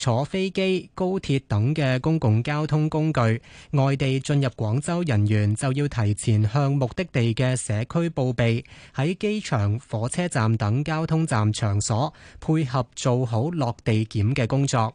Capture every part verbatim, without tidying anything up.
坐飛機、高鐵等嘅公共交通工具，外地進入廣州人員就要提前向目的地嘅社區報備，喺機場、火車站等交通站場所配合做好落地檢嘅工作。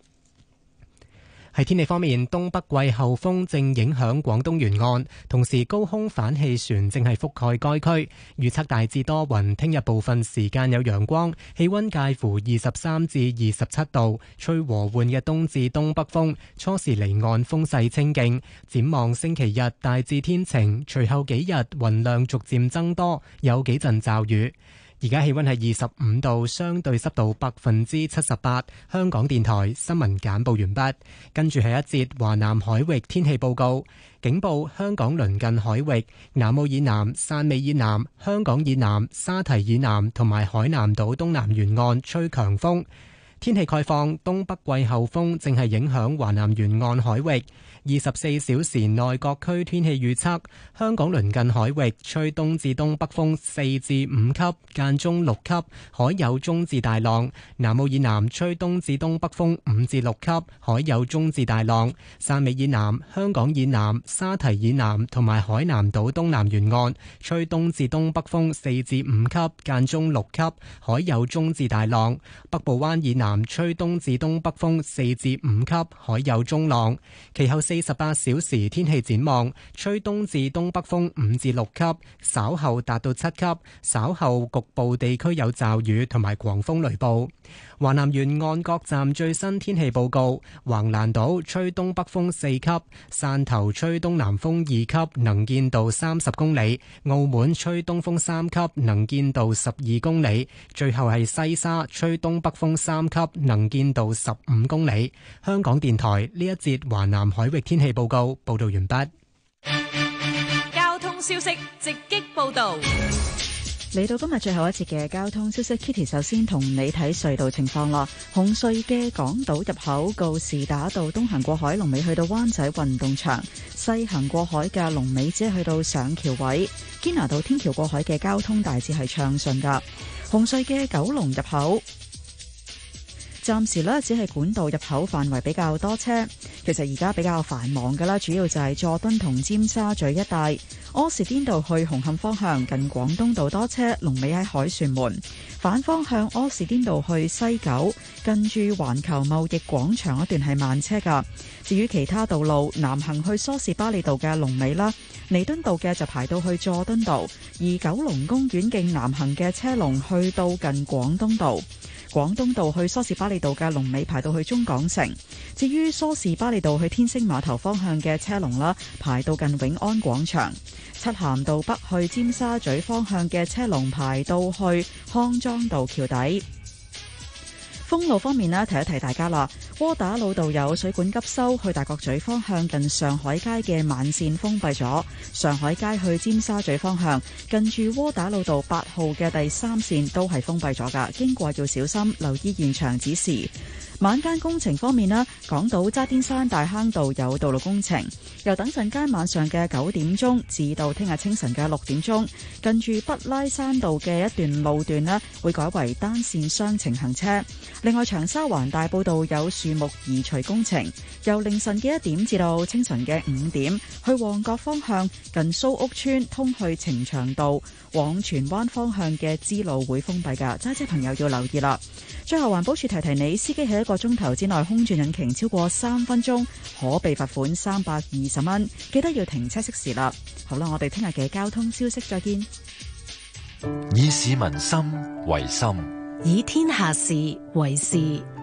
喺天氣方面，東北季候風正影響廣東沿岸，同時高空反氣旋正係覆蓋該區。預測大致多雲，聽日部分時間有陽光，氣溫介乎二十三至二十七度，吹和緩嘅東至東北風，初時離岸風勢清勁。展望星期日大致天晴，隨後幾日雲量逐漸增多，有幾陣驟雨。而家氣溫係二十五度，相對濕度百分之七十八。香港電台新聞簡報完畢，跟住係一節華南海域天氣報告。警報：香港鄰近海域、南澳以南、汕尾以南、香港以南、沙堤以南同埋海南島東南沿岸吹強風。天氣概況：東北季候風正係影響華南沿岸海域。二十四小時內各區天氣預測：香港鄰近海域吹東至東北風四至五級，間中六級，海有中至大浪；南澳以南吹東至東北風五至六級，海有中至大浪；汕尾以南、香港以南、沙堤以南同埋海南島東南沿岸吹東至東北風四至五級，間中六級，海有中至大浪；北部灣以南吹東至東北風四至五級，海有中浪。其後四十八小時天氣展望，吹東至東北風五至六級，稍後達到七級，稍後局部地區有驟雨同埋狂風雷暴。華南沿岸各站最新天氣報告：橫瀾島吹東北風四級，汕頭吹東南風二級，能見度三十公里；澳門吹東風三級，能見度十二公里。最後係西沙吹東北風三級，能見度十五公里。香港電台呢一節華南海域天氣報告報道完畢。 交通消息直擊報道。 嚟到今日最後一節嘅交通消息 ，Kitty 首先同你睇隧道情況啦。紅隧嘅港島入口告士打道東行過海，龍尾去到灣仔運動場；西行過海嘅龍尾只係去到上橋位。堅拿道天橋過海嘅交通大致係暢順噶。紅隧嘅九龍入口，暫時呢只係管道入口範圍比較多車，其實而家比較繁忙嘅啦，主要就係佐敦同尖沙咀一帶。柯士甸道去紅磡方向近廣東道多車，龍尾喺凱旋門；反方向柯士甸道去西九近住環球貿易廣場一段係慢車噶。至於其他道路，南行去梳士巴利道嘅龍尾啦，彌敦道嘅就排到去佐敦道，而九龍公園徑南行嘅車龍去到近廣東道。廣東道去梳士巴利道嘅龍尾排到去中港城，至於梳士巴利道去天星碼頭方向嘅車龍啦，排到近永安廣場。漆咸道北去尖沙咀方向嘅車龍排到去康莊道橋底。封路方面呢，提一提大家啦，窩打老道有水管急修，去大角咀方向近上海街嘅慢線封閉咗；上海街去尖沙咀方向近住窩打老道八號嘅第三線都係封閉咗噶，經過要小心，留意現場指示。晚間工程方面呢，港島渣甸山大坑道有道路工程，由等陣間晚上嘅九點鐘至到聽日清晨嘅六點鐘，近住北拉山道嘅一段路段呢會改為單線雙程行車。另外，長沙灣大埔道有樹木移除工程，由凌晨嘅一點至到清晨嘅五點，去旺角方向近蘇屋村通去呈祥道往荃灣方向嘅支路會封閉㗎，揸車朋友要留意啦。最後，環保署提提你，司機喺一個鐘頭之內空轉引擎超過三分鐘，可被罰款三百二十蚊。記得要停車熄匙啦。好啦，我哋聽日嘅交通消息再見。 以市民心為心， 以天下事為事。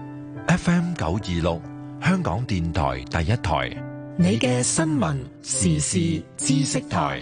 F M 九二六，香港電台第一台， 你嘅新聞時事知識台。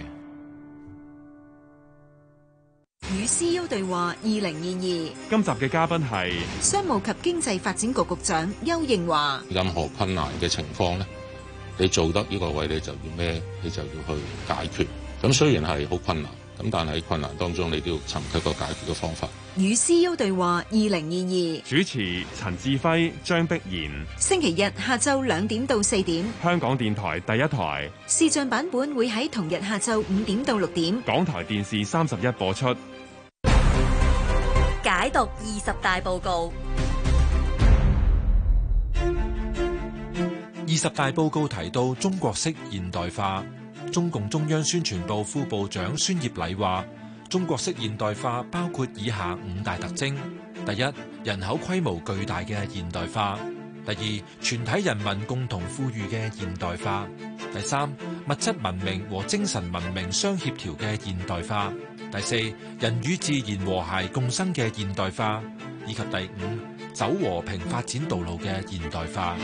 與 C E O 對話二零二二， 今集嘅嘉賓係商務及經濟發展局局長丘應樺。 任何困難嘅情況咧，你做得呢個位，你就要咩？你就要去解決。咁雖然係好困難，咁但係困難當中，你都要尋求一個解決嘅方法。 與 C E O 對話二零二二， 主持陳志輝、張碧然。 星期日下晝兩點到四點， 香港電台第一台視像版本會喺同日下晝五點到六點， 港台電視三十一播出。 解讀二十大報告。 十大報告提到中國式現代化。中共中央宣傳部副部長孫業禮話，中國式現代化包括以下五大特徵：第一，人口規模巨大嘅現代化；第二，全體人民共同富裕嘅現代化；第三，物質文明和精神文明相協調嘅現代化；第四，人與自然和諧共生嘅現代化；以及第五，走和平發展道路嘅現代化。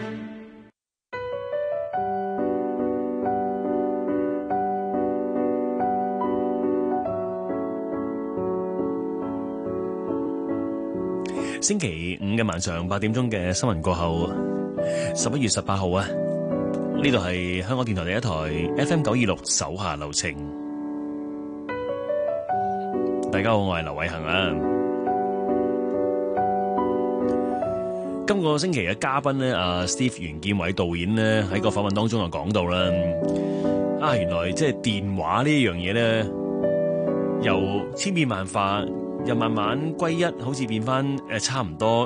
星期五嘅晚上八點鐘嘅新聞過後，十一月十八號啊，呢度係香港電台第一台 F M 九二六手下留情。大家好，我係劉偉恒啊。今個星期嘅嘉賓咧，阿 Steve 袁建偉導演咧喺個訪問當中就講到啦，啊原來即係電話呢樣嘢咧，由千變萬化。又慢慢歸一，好似變翻誒差唔多。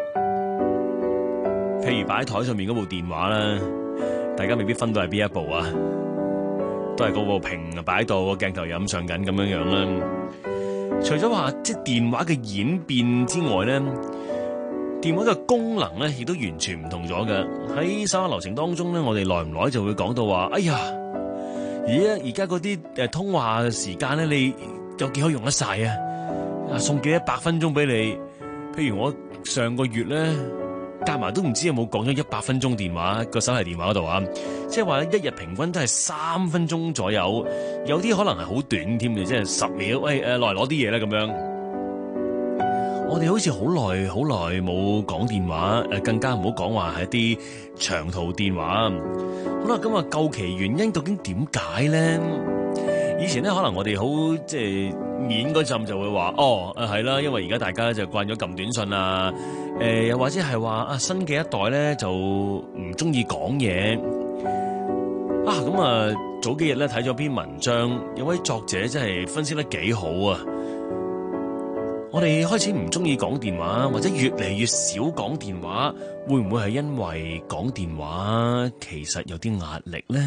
譬如擺喺台上面嗰部電話啦，大家未必分到係邊一部啊，都係嗰部屏擺喺度，個鏡頭又咁上緊咁樣樣啦。除咗話即係電話嘅演變之外咧，電話嘅功能咧亦都完全唔同咗嘅。喺手下留情當中咧，我哋耐唔耐就會講到話，哎呀，而家而家嗰啲誒通話時間咧，你有幾可用得晒啊？送幾一百分鐘俾你，譬如我上個月咧，加埋都唔知有冇講咗一百分鐘電話個手提電話嗰度啊，即係話一日平均都係三分鐘左右，有啲可能係好短添嘅，即係十秒，喂誒，來攞啲嘢啦咁樣。我哋好似好耐好耐冇講電話，誒更加唔好講話係一啲長途電話。好啦，咁啊究其原因究竟點解咧？以前咧可能我哋好即係面嗰陣就會話哦，誒係啦，因為而家大家就慣咗撳短信啊，誒、呃、又或者係話啊新嘅一代咧就唔中意講嘢啊。咁啊早幾日咧睇咗篇文章，有位作者真係分析得幾好啊。我哋開始唔中意講電話，或者越嚟越少講電話，會唔會係因為講電話其實有啲壓力咧？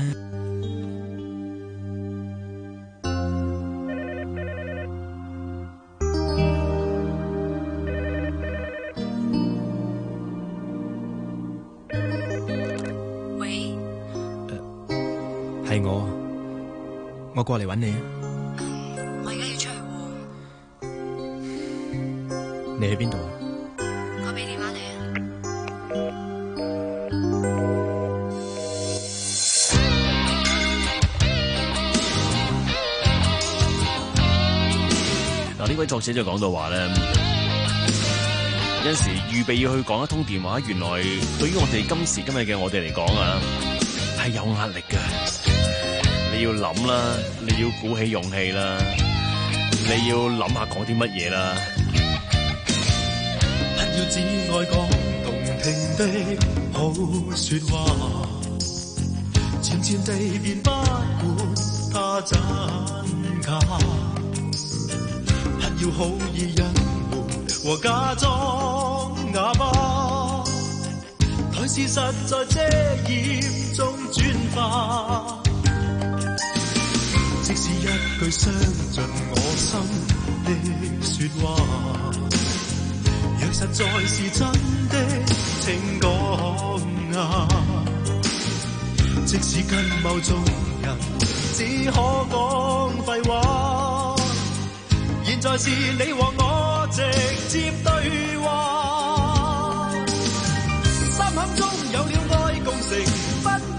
係我，我過嚟揾你啊！ 我而家要出去喎。 你去邊度啊？ 我俾電話你啊。 嗱，呢位作者就講到話咧，有陣時預備要去講一通電話，原來對於我哋今時今日嘅我哋嚟講啊，係有壓力嘅。你要諗啦，你要鼓起勇氣啦，你要諗下講啲乜嘢啦。 不要只愛講動聽的好說話，漸漸地便不管它真假。不要好意隱瞞和假裝啞巴，待事實在遮掩中轉化。即使一句傷盡我心的說話，若實在是真的請講啊。即使跟某種人只可講廢話，現在是你和我直接對話。心坎中有了愛共乘，分不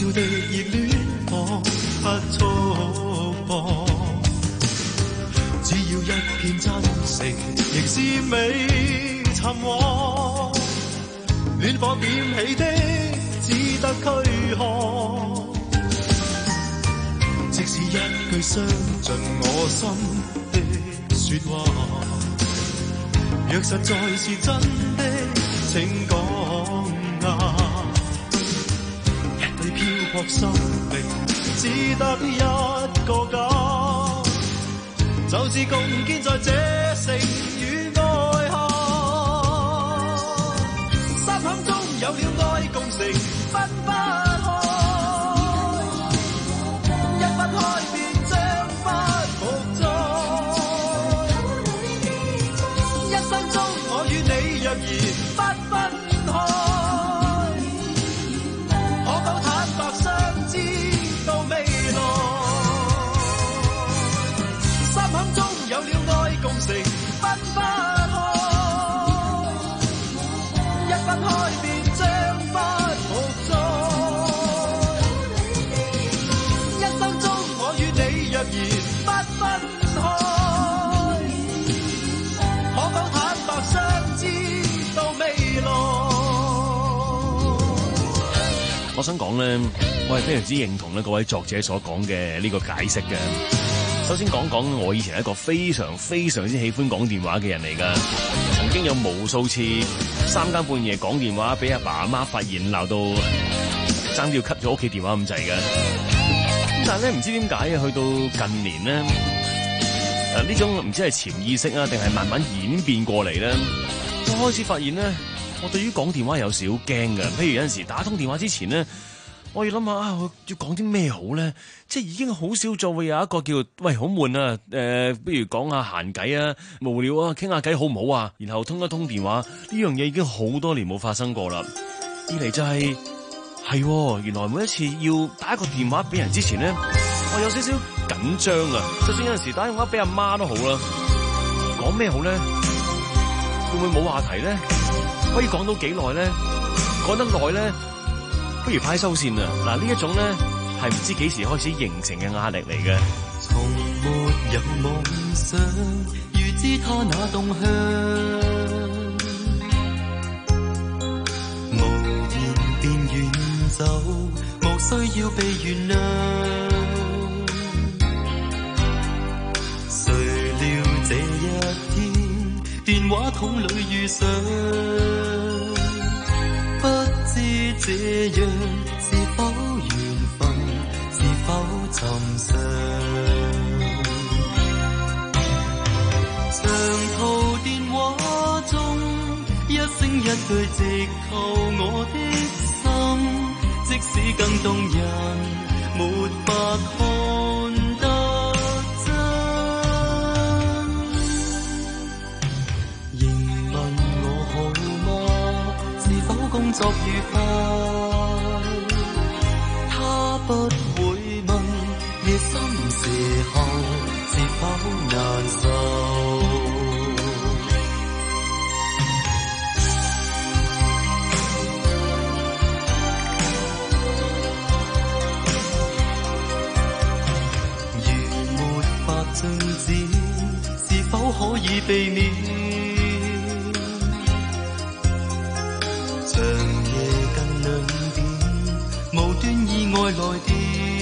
的熱戀彷彿束縛，只要一片真誠，亦是美尋獲。戀火點起的，只得軀殼。即使一句傷盡我心的說話，若實在是真的，請講啊！一對漂泊生命，只得一個家，就是共建在這城與愛下。三坎中有了愛共乘，分不開，一分開便將不復再。一生中我與你若然不分開，可否坦白相知到未來？三坎中有了愛共乘，分不開，一分開便將不復再。一生中我與你若然不分開，可否坦白相知到未來？ 我想講咧，我係非常之認同咧各位作者所講嘅呢個解釋嘅。首先講講我以前係一個非常非常之喜歡講電話嘅人嚟㗎，曾經有無數次三更半夜講電話俾阿爸阿媽發現，鬧到爭啲要 cut 咗屋企電話咁滯嘅。咁但係咧唔知點解啊，去到近年咧，誒呢種唔知係潛意識啊，定係慢慢演變過嚟咧，我開始發現咧，我對於講電話有少驚㗎。譬如有陣時打通電話之前咧，我要諗下啊，我要講啲咩好咧？即係已經好少再會有一個叫喂好悶啊，誒、呃，不如講下閒偈啊，無聊啊，傾下偈好唔好啊？然後通一通電話，呢樣嘢已經好多年冇發生過啦。二嚟就係、係、係，原來每一次要打一個電話俾人之前咧，我有少少緊張啊。就算有陣時打電話俾阿媽都好啦，講咩好咧？會唔會冇話題咧？可以講到幾耐咧？講得耐咧？不如派收線啊！嗱，呢一種咧係唔知幾時開始形成嘅壓力嚟嘅。 從沒有夢想，如知他那動向，無言便遠走，無需要被原諒。誰料這一天，電話筒裏遇上。不知這樣是否緣分，是否尋常？長途電話中，一聲一句直扣我的心，即使更動人，沒法看得真。仍問我好嗎？是否工作愉快？他不會問夜深時候是否難受。如沒法進展，是否可以避免？長夜近兩點，無端意外來電，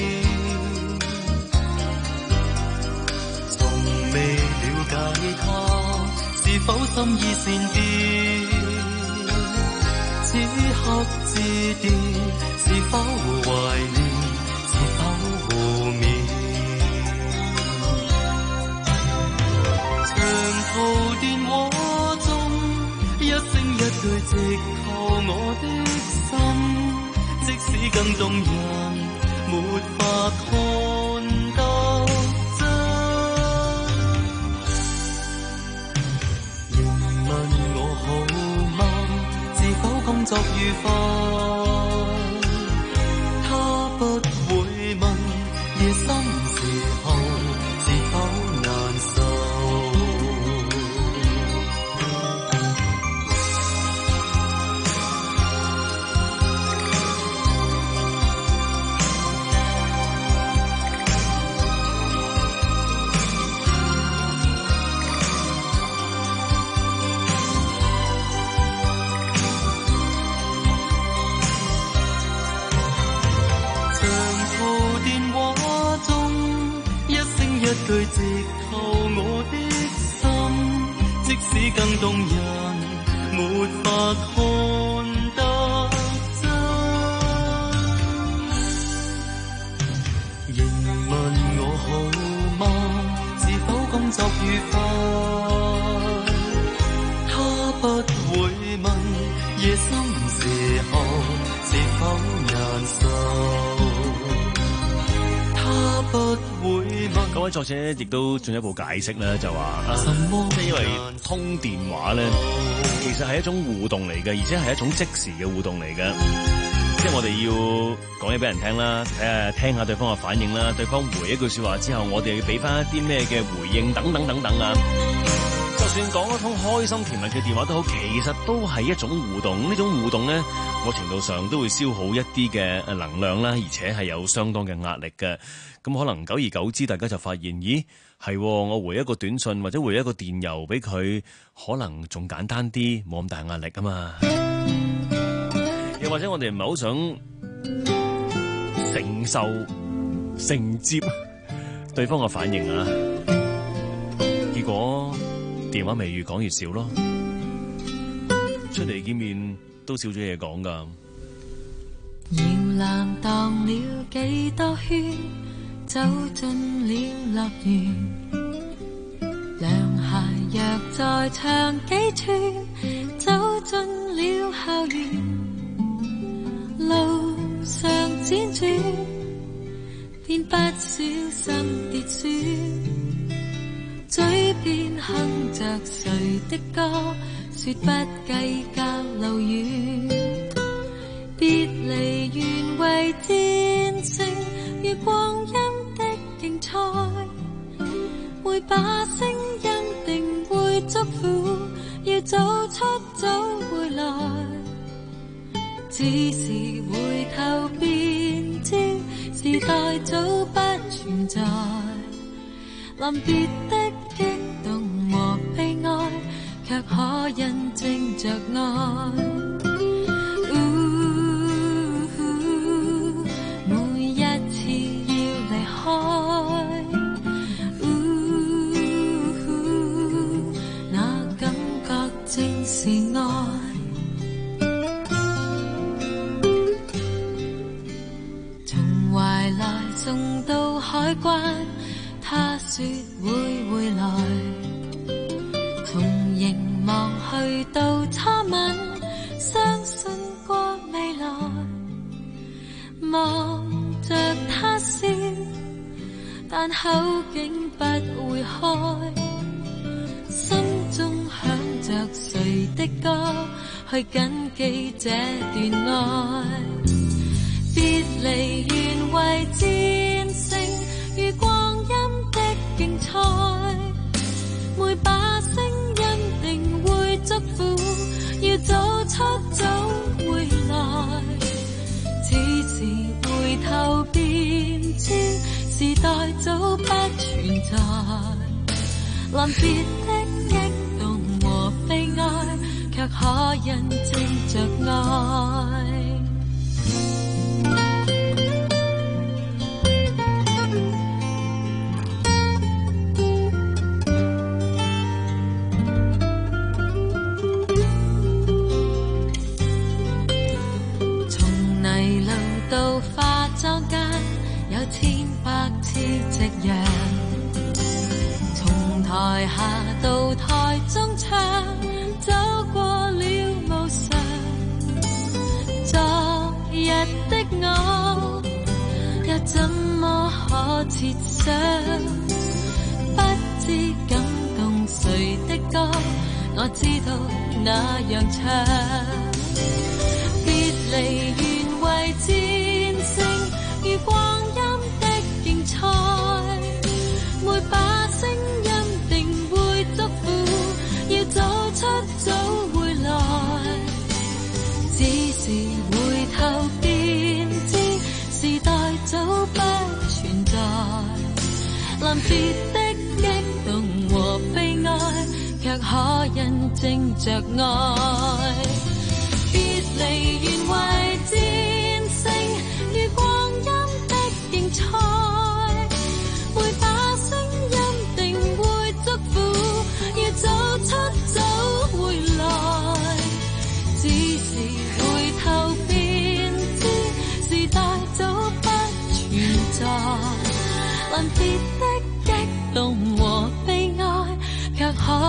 從未了解他是否心意善變，此刻致電是否懷念，是否互勉？長途電話中，一聲一句直我的心，即使更動人，沒法看得真。仍問我好嗎？是否工作愉快？他不會問夜深時候是否難受。 動人沒法看得真。仍問我好嗎？是否工作愉快？他不會問夜深時候是否難受。他不會問。 嗰位作者亦都進一步解釋咧，就話啊，即係因為通電話咧，其實係一種互動嚟嘅，而且係一種即時嘅互動嚟嘅。即係我哋要講嘢俾人聽啦，睇下聽下對方嘅反應啦，對方回一句説話之後，我哋要俾翻一啲咩嘅回應，等等等等啊。就算講一通開心甜蜜嘅電話都好，其實都係一種互動。呢種互動咧，某程度上都會消耗一啲嘅能量啦，而且係有相當嘅壓力嘅。咁可能久而久之，大家就發現，咦，係我回一個短信或者回一個電郵俾佢，可能仲簡單啲，冇咁大壓力啊嘛。又或者我哋唔係好想承受承接對方嘅反應啊，結果電話咪越講越少咯，出嚟見面都少咗嘢講噶。 搖籃蕩了幾多圈，走進了樂園，涼鞋若再長幾寸，走進了校園，路上輾轉，便不小心跌損，嘴邊哼着誰的歌，說不計較路遠，別離原為戰勝，如光陰的競賽，每把聲音定會祝福，要走出早回來，只是回頭便知時代早不存在，臨別的激動和悲哀，卻可印證着愛。每一次要離開，那感覺正是愛。從懷來送到海關，他說會回來，從凝望去到初吻，相信過未來，望着他笑，但口竟不會開，心中響着誰的歌，去緊記這段愛，別離原為戰勝，如光陰的競賽，每把聲音定會祝福，要走出早回來，只是回頭便知時代早不存在，臨別的激動和悲哀，卻可印證着愛。到化妝間有千百次夕陽，從台下到台中唱，走過了無常，昨日的我又怎麼可設想，不知感動誰的歌，我知道那樣唱，別離原為戰勝，如光陰的競賽，每把聲音定會祝福，要走出早回來，只是回頭便知時代早不存在，臨別的激動和悲哀，卻可印證着愛，別離原為戰勝，如光陰的競賽，每把聲音定會祝福，要走出早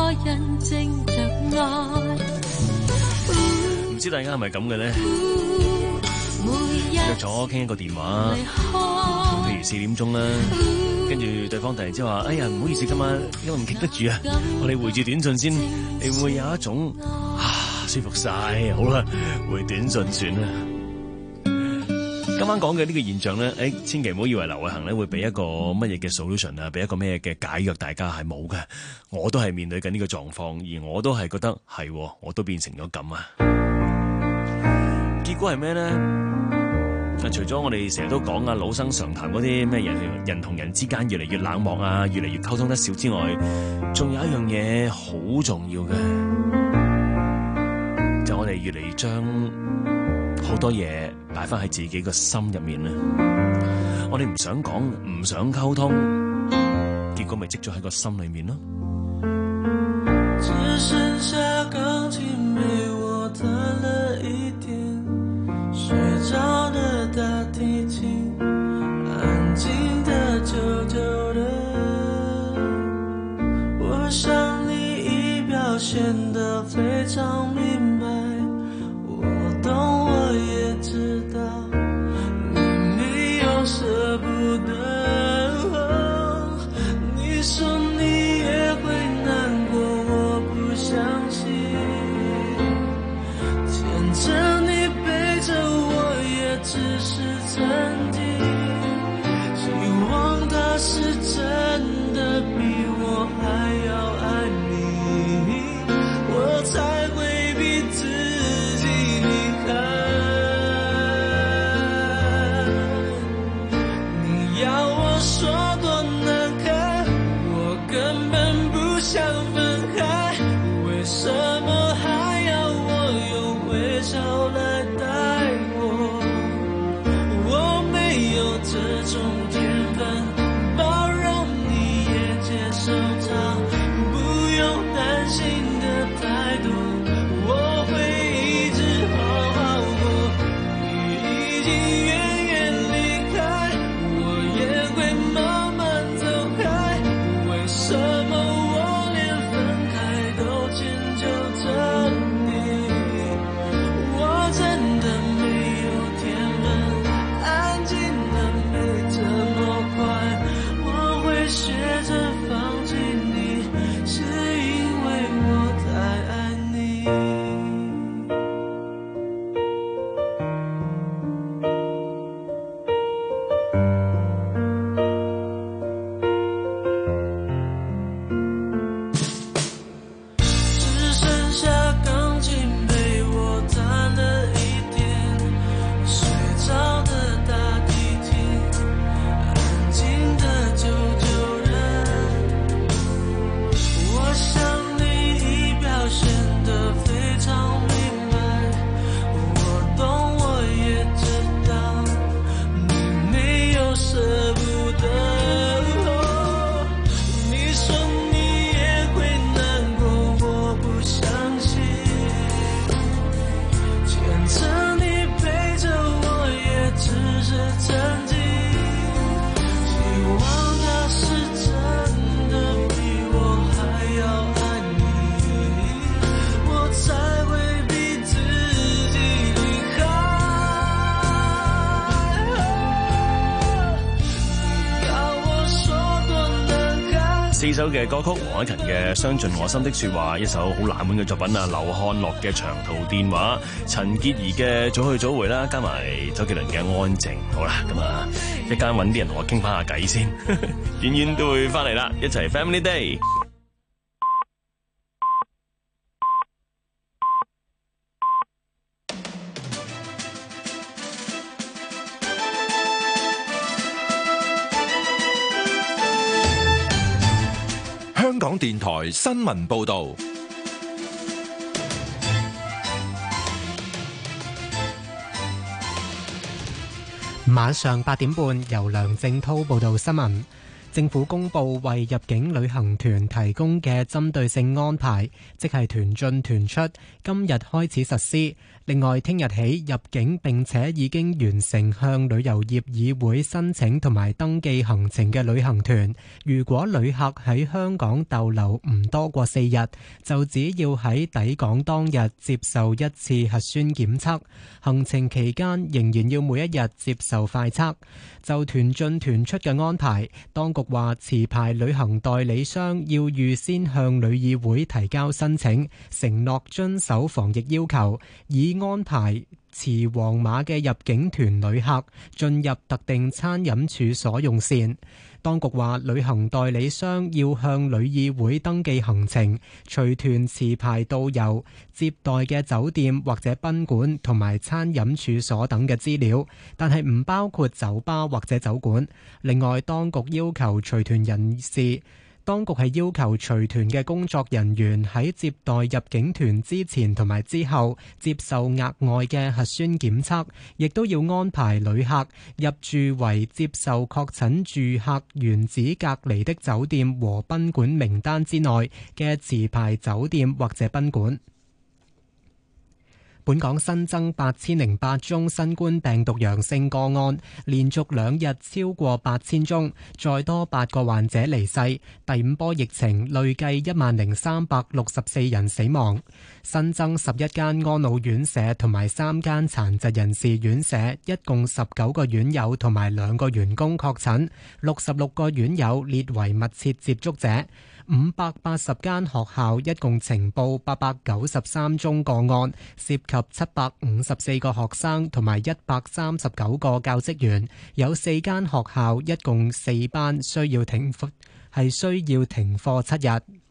多人靜着愛。 唔知大家係咪咁嘅咧？ 每日約咗傾一個電話，譬如四點鐘啦，跟住對方突然之間話：哎呀，唔好意思，今晚因為唔傾得住啊，我哋回住短信先。你會唔會有一種啊舒服晒？好啦，回短信算啦。今晚講嘅呢個現象咧，誒，千祈唔好以為劉偉恒咧會俾一個乜嘢嘅 solution 啊，俾一個咩嘅解藥，大家係冇嘅。我都係面對緊呢個狀況，而我都係覺得係，我都變成咗咁啊。結果係咩咧？除咗我哋成日都講啊，老生常談嗰啲咩人人同人之間越嚟越冷漠啊，越嚟越溝通得少之外，仲有一樣嘢好重要嘅，就我哋越嚟越將好多嘢擺翻喺自己個心入面啦。我哋唔想講，唔想溝通，結果咪積咗喺個心裏面咯。 只剩下鋼琴陪我彈了一點，睡着的大提琴，安靜的久久的。我想你已表現得非常明白，我懂我也知道，你沒有捨不得。你說你也會難過，我不相信，牽着你背着我也只是曾經，希望他是真的比我還要愛你，我才會逼自己離開。你要我說多難看，我根本不想分開，為什麼還要我用微笑來待我？我沒有這種天分，包容你也接受它，不用擔心的太多，我會一直好好過。你已經遠遠離開，我也會慢慢走開，為什麼我連分開都遷就着你？我真的沒有天分，安靜的沒這麼快，我會學着放棄你，是因為我太愛你。只剩下鋼琴陪我彈了一點，睡着的大提琴，安靜的久久的。我想你已表現得非常明白，我懂我也知道，你沒有捨不得。你說你也會難過，我不相信，牽着你陪着我也只是曾經，希望他是真的比我還要愛你，我才會逼自己離開。你要我說多難看。 四首嘅歌曲，黃凱芹嘅《傷盡我心的說話》，一首好冷門嘅作品啊，劉漢樂嘅《長途電話》，陳潔儀嘅《早去早回》啦，加埋周杰倫嘅《安靜》。好啦，咁啊，一間揾啲人同我傾翻下偈先，遠遠都會翻嚟啦，一齊 Family Day。 香港電台新聞報導， 晚上八點半由梁正滔報道新聞。 政府公布為入境旅行團提供嘅針對性安排，即係團進團出，今日開始實施。另外，聽日起入境並且已經完成向旅遊業議會申請同埋登記行程嘅旅行團，如果旅客喺香港逗留唔多過四日，就只要喺抵港當日接受一次核酸檢測，行程期間仍然要每一日接受快測。就團進團出嘅安排，當局話持牌旅行代理商要預先向旅議會提交申請，承諾遵守防疫要求，以安排持黃碼嘅入境團旅客進入特定餐飲處所用膳。當局話，旅行代理商要向旅議會登記行程、隨團持牌導遊、接待嘅酒店或者賓館同埋餐飲處所等嘅資料，但係唔包括酒吧或者酒館。另外，當局要求隨團人士。當局係要求隨團嘅工作人員喺接待入境團之前同埋之後接受額外嘅核酸檢測，亦都要安排旅客入住為接受確診住客原址隔離的酒店和賓館名單之內嘅持牌酒店或者賓館。本港新增八千零八宗新冠病毒陽性個案，連續兩日超過八千宗，再多八個患者離世。第五波疫情累計一萬零三百六十四人死亡。新增十一間安老院舍同埋三間殘疾人士院舍，一共十九個院友同埋兩個員工確診，六十六個院友列為密切接觸者。五百八十間學校一共呈報八百九十三宗個案，涉及七百五十四個學生同埋一百三十九個教職員，有四間學校一共四班需要停課，係需要停課七日。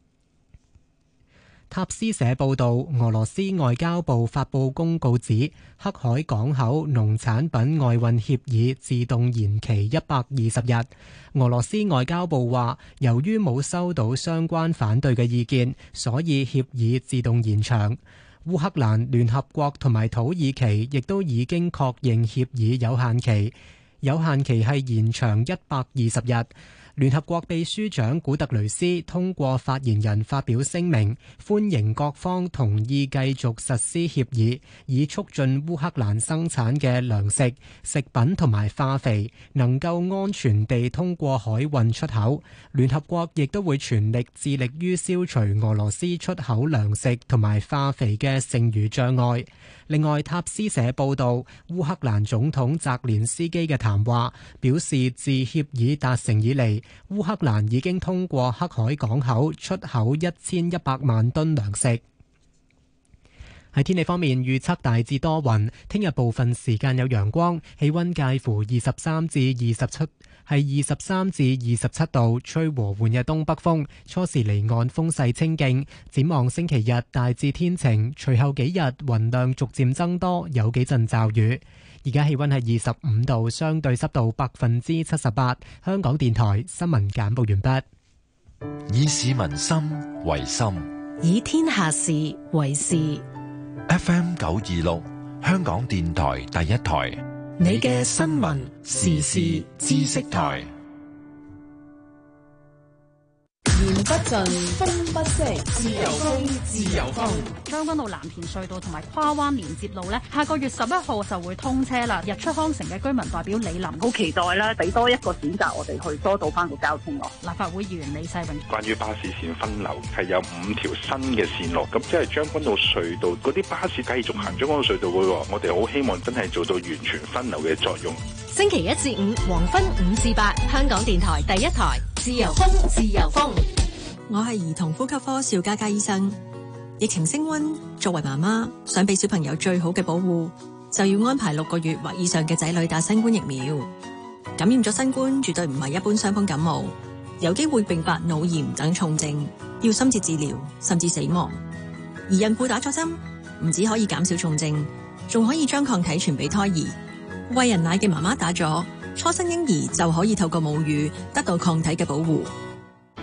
塔斯社報導，俄羅斯外交部發布公告指，黑海港口農產品外運協議自動延期一百二十日。俄羅斯外交部話，由於冇收到相關反對嘅意見，所以協議自動延長。烏克蘭、聯合國同埋土耳其亦都已經確認協議有限期，有限期係延長一百二十日。聯合國秘書長古特雷斯通過發言人發表聲明，歡迎各方同意繼續實施協議，以促進烏克蘭生產嘅糧食、食品同埋化肥能夠安全地通過海運出口。聯合國亦都會全力致力於消除俄羅斯出口糧食同埋化肥嘅剩餘障礙。另外，塔斯社報導，烏克蘭總統澤連斯基嘅談話表示，自協議達成以嚟，烏克蘭已經通過黑海港口出口一千一百萬噸糧食。喺天氣方面，預測大致多雲，聽日部分時間有陽光，氣溫介乎二十三至二十七，係二十三至二十七度，吹和緩嘅東北風，初時離岸風勢清勁。展望星期日大致天晴，隨後幾日雲量逐漸增多，有幾陣驟雨。而家氣溫係二十五度，相對濕度百分之七十八。香港電台新聞簡報完畢。 以市民心為心， 以天下事為事。 F M 九二六，香港電台第一台， 你嘅新聞時事知識台。 言不盡，風不息，自由風，自由風。 將軍澳藍田隧道同埋跨灣連接路呢，下個月十一號就會通車啦。日出康城嘅居民代表李林好期待啦，俾多一個選擇我哋去疏導翻個交通咯。立法會議員李世榮關於巴士線分流係有五條新嘅線路，咁即係將軍澳隧道嗰啲巴士繼續行將軍澳隧道嘅，我哋好希望真係做到完全分流嘅作用。 星期一至五黃昏五至八，香港電台第一台，自由風，自由風。 我係兒童呼吸科邵嘉嘉醫生。疫情升溫，作為媽媽想俾小朋友最好嘅保護，就要安排六個月或以上嘅仔女打新冠疫苗。感染咗新冠絕對唔係一般傷風感冒，有機會併發腦炎等重症，要深切治療甚至死亡。而孕婦打咗針，唔止可以減少重症，仲可以將抗體傳俾胎兒。餵人奶嘅媽媽打咗，初生嬰兒就可以透過母乳得到抗體嘅保護。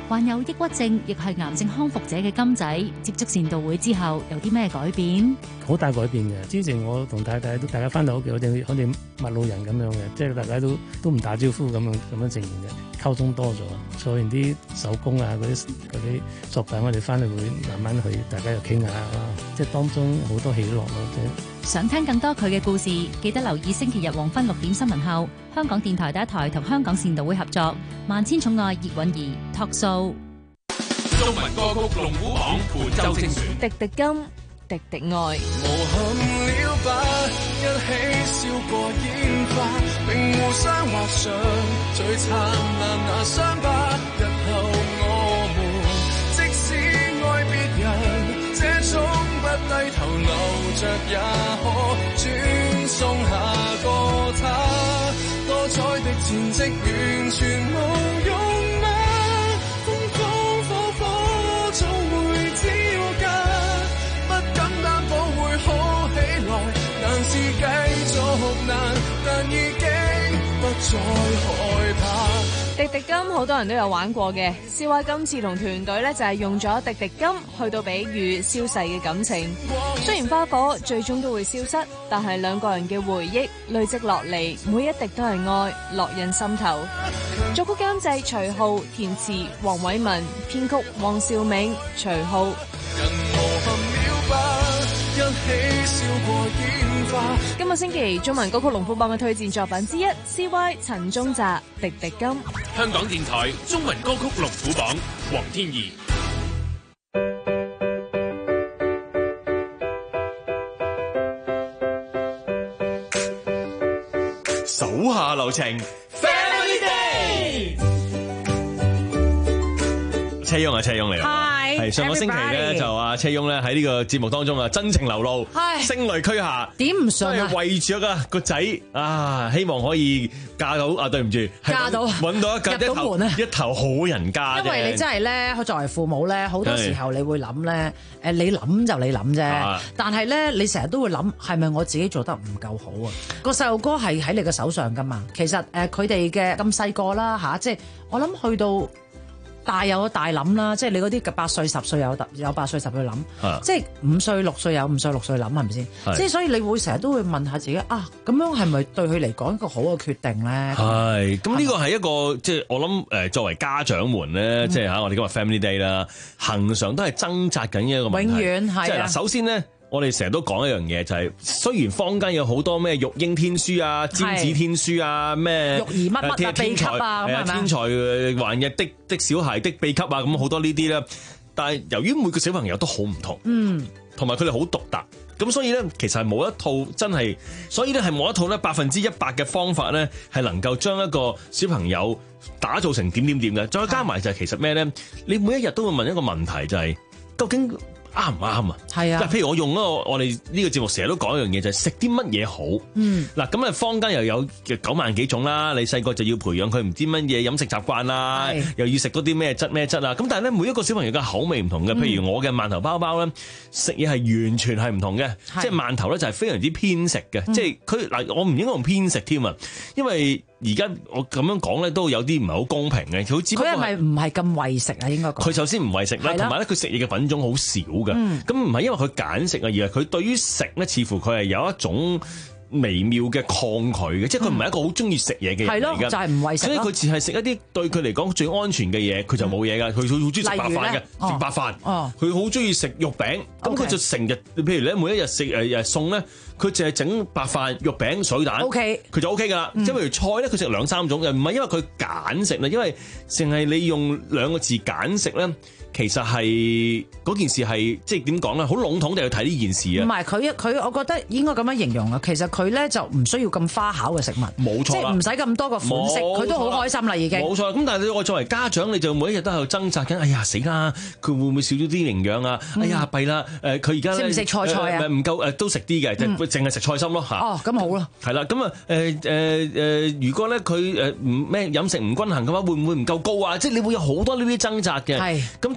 患有抑鬱症亦係癌症康復者嘅金仔，接觸善導會之後有啲咩改變？ 好大改變嘅。之前我同太太都大家翻到屋企，好似好似陌路人咁樣嘅，即係大家都都唔打招呼咁樣咁樣呈現嘅，溝通多咗。做完啲手工啊嗰啲嗰啲作品，我哋翻嚟會慢慢去，大家又傾下啦，即係當中好多喜樂咯。 想聽更多佢嘅故事，記得留意星期日黃昏六點新聞後，香港電台第一台同香港善導會合作《萬千寵愛葉韻儀》Talk Show。 中文歌曲龍虎榜伴奏精選， 滴滴金，滴滴愛。 無憾了吧，一起笑過煙花，並互相畫上最燦爛那傷疤。日後我們即使愛別人，這種不低頭留着也可轉送下個他。多彩的戰績完全無用嗎？風風火火總會招架，不敢擔保會好起來，難是繼續難，但已經不再害怕。 滴滴金好多人都有玩過嘅，C Y今次同團隊呢就係用咗滴滴金去到比喻消逝嘅感情。雖然花火最終都會消失，但係兩個人嘅回憶累積落嚟，每一滴都係愛，烙印心頭。作曲監製徐浩，填詞黃偉文，編曲黃兆銘、徐浩。 人無憾了吧，一起笑過煙花。 今個星期中文歌曲龍虎榜嘅推薦作品之一 ，C Y 陳宗澤《滴滴金》。 香港電台中文歌曲龍虎榜，黃天怡。 手下留情 ，Family Day。 車翁啊，車翁嚟啦。係上個星期咧 everybody 就阿車翁咧喺呢個節目當中啊真情流露，聲淚俱下， 點唔順啊？ 為住個個仔啊，希望可以嫁到啊，對唔住， 嫁到揾到一個入到門啊， 一頭好人家。 因為你真係咧，作為父母咧，好多時候你會諗咧，誒你諗就你諗啫，但係咧你成日都會諗係咪我自己做得唔夠好啊？個細路哥係喺你嘅手上噶嘛，其實誒佢哋嘅咁細個啦嚇，即係我諗去到。大有大諗啦，即係你嗰啲嘅八歲十歲有有八歲十歲諗， 啊、 即係五歲六歲有五歲六歲諗，係咪先？即係所以你會成日都會問下自己啊，咁樣係咪對佢嚟講一個好嘅決定咧？ 係，咁呢個係一個即係我諗誒，作為家長們咧，嗯、即係嚇我哋今日 Family Day 啦，恆常都係掙扎緊一個問題。 永遠係、啊、 即係嗱，首先咧。我哋成日都講一樣嘢，就係、是、雖然坊間有好多咩育嬰天書啊、尖子天書啊、咩育兒乜乜啊、秘笈啊，咁係咪？ 天才還日的的小孩的秘笈啊，咁好多呢啲咧。但係由於每個小朋友都好唔同，嗯，同埋佢哋好獨特，咁所以咧，其實係冇一套真係，所以咧係冇一套咧百分之一百嘅方法咧，係能夠將一個小朋友打造成點點點嘅。再加埋就係其實咩咧？你每一日都會問一個問題，就係、是、究竟啱唔啱啊？係啊！譬如我用咯，我哋呢個節目成日都講一樣嘢，就係食啲乜嘢好。嗯，嗱咁啊，坊間又有九萬幾種啦。你細個就要培養佢唔知乜嘢飲食習慣啦，又要食嗰啲咩質咩質啊。咁但係咧，每一個小朋友嘅口味唔同嘅。譬如我嘅饅頭包包咧，食嘢係完全係唔同嘅。即係饅頭咧就係非常之偏食嘅。即係佢嗱，我唔應該用偏食添啊，因為而家我咁樣講咧都有啲唔係好公平嘅。佢只不過佢係咪唔係咁為食啊？應該講佢首先唔為食啦，同埋咧佢食嘢嘅品種好少嘅。咁唔係因為佢揀食啊，而係佢對於食咧，似乎佢係有一種微妙嘅抗拒嘅，即係佢唔係一個好中意食嘢嘅人嚟㗎， 就係唔為食。 所以佢只係食一啲對佢嚟講最安全嘅嘢，佢就冇嘢㗎。佢好中意食白飯嘅，食白飯。佢好中意食肉餅，咁佢就成日，譬如咧每一日食誒誒餸咧，佢淨係整白飯、肉餅、水蛋。O K，佢就 O K 㗎啦。即係譬如菜咧，佢食兩三種，又唔係因為佢揀食啦，因為淨係你用兩個字揀食咧。其實係嗰件事係即係點講咧？好籠統地去睇呢件事啊！ 唔係佢佢，我覺得應該咁樣形容啊。其實佢咧就唔需要咁花巧嘅食物， 冇錯， 即係唔使咁多個款式，佢都好開心啦已經。 冇錯，咁但係我作為家長，你就每一日都喺度掙扎緊。哎呀死啦！佢會唔會少咗啲營養啊？嗯、哎呀弊啦！誒佢而家食唔食菜菜啊？ 唔夠誒都食啲嘅，淨係食菜心咯嚇。 哦，咁好咯。 係啦，咁啊誒誒誒，如果咧佢誒唔咩飲食唔均衡嘅話，會唔會唔夠高啊？即係你會有好多呢啲掙扎嘅。係。咁當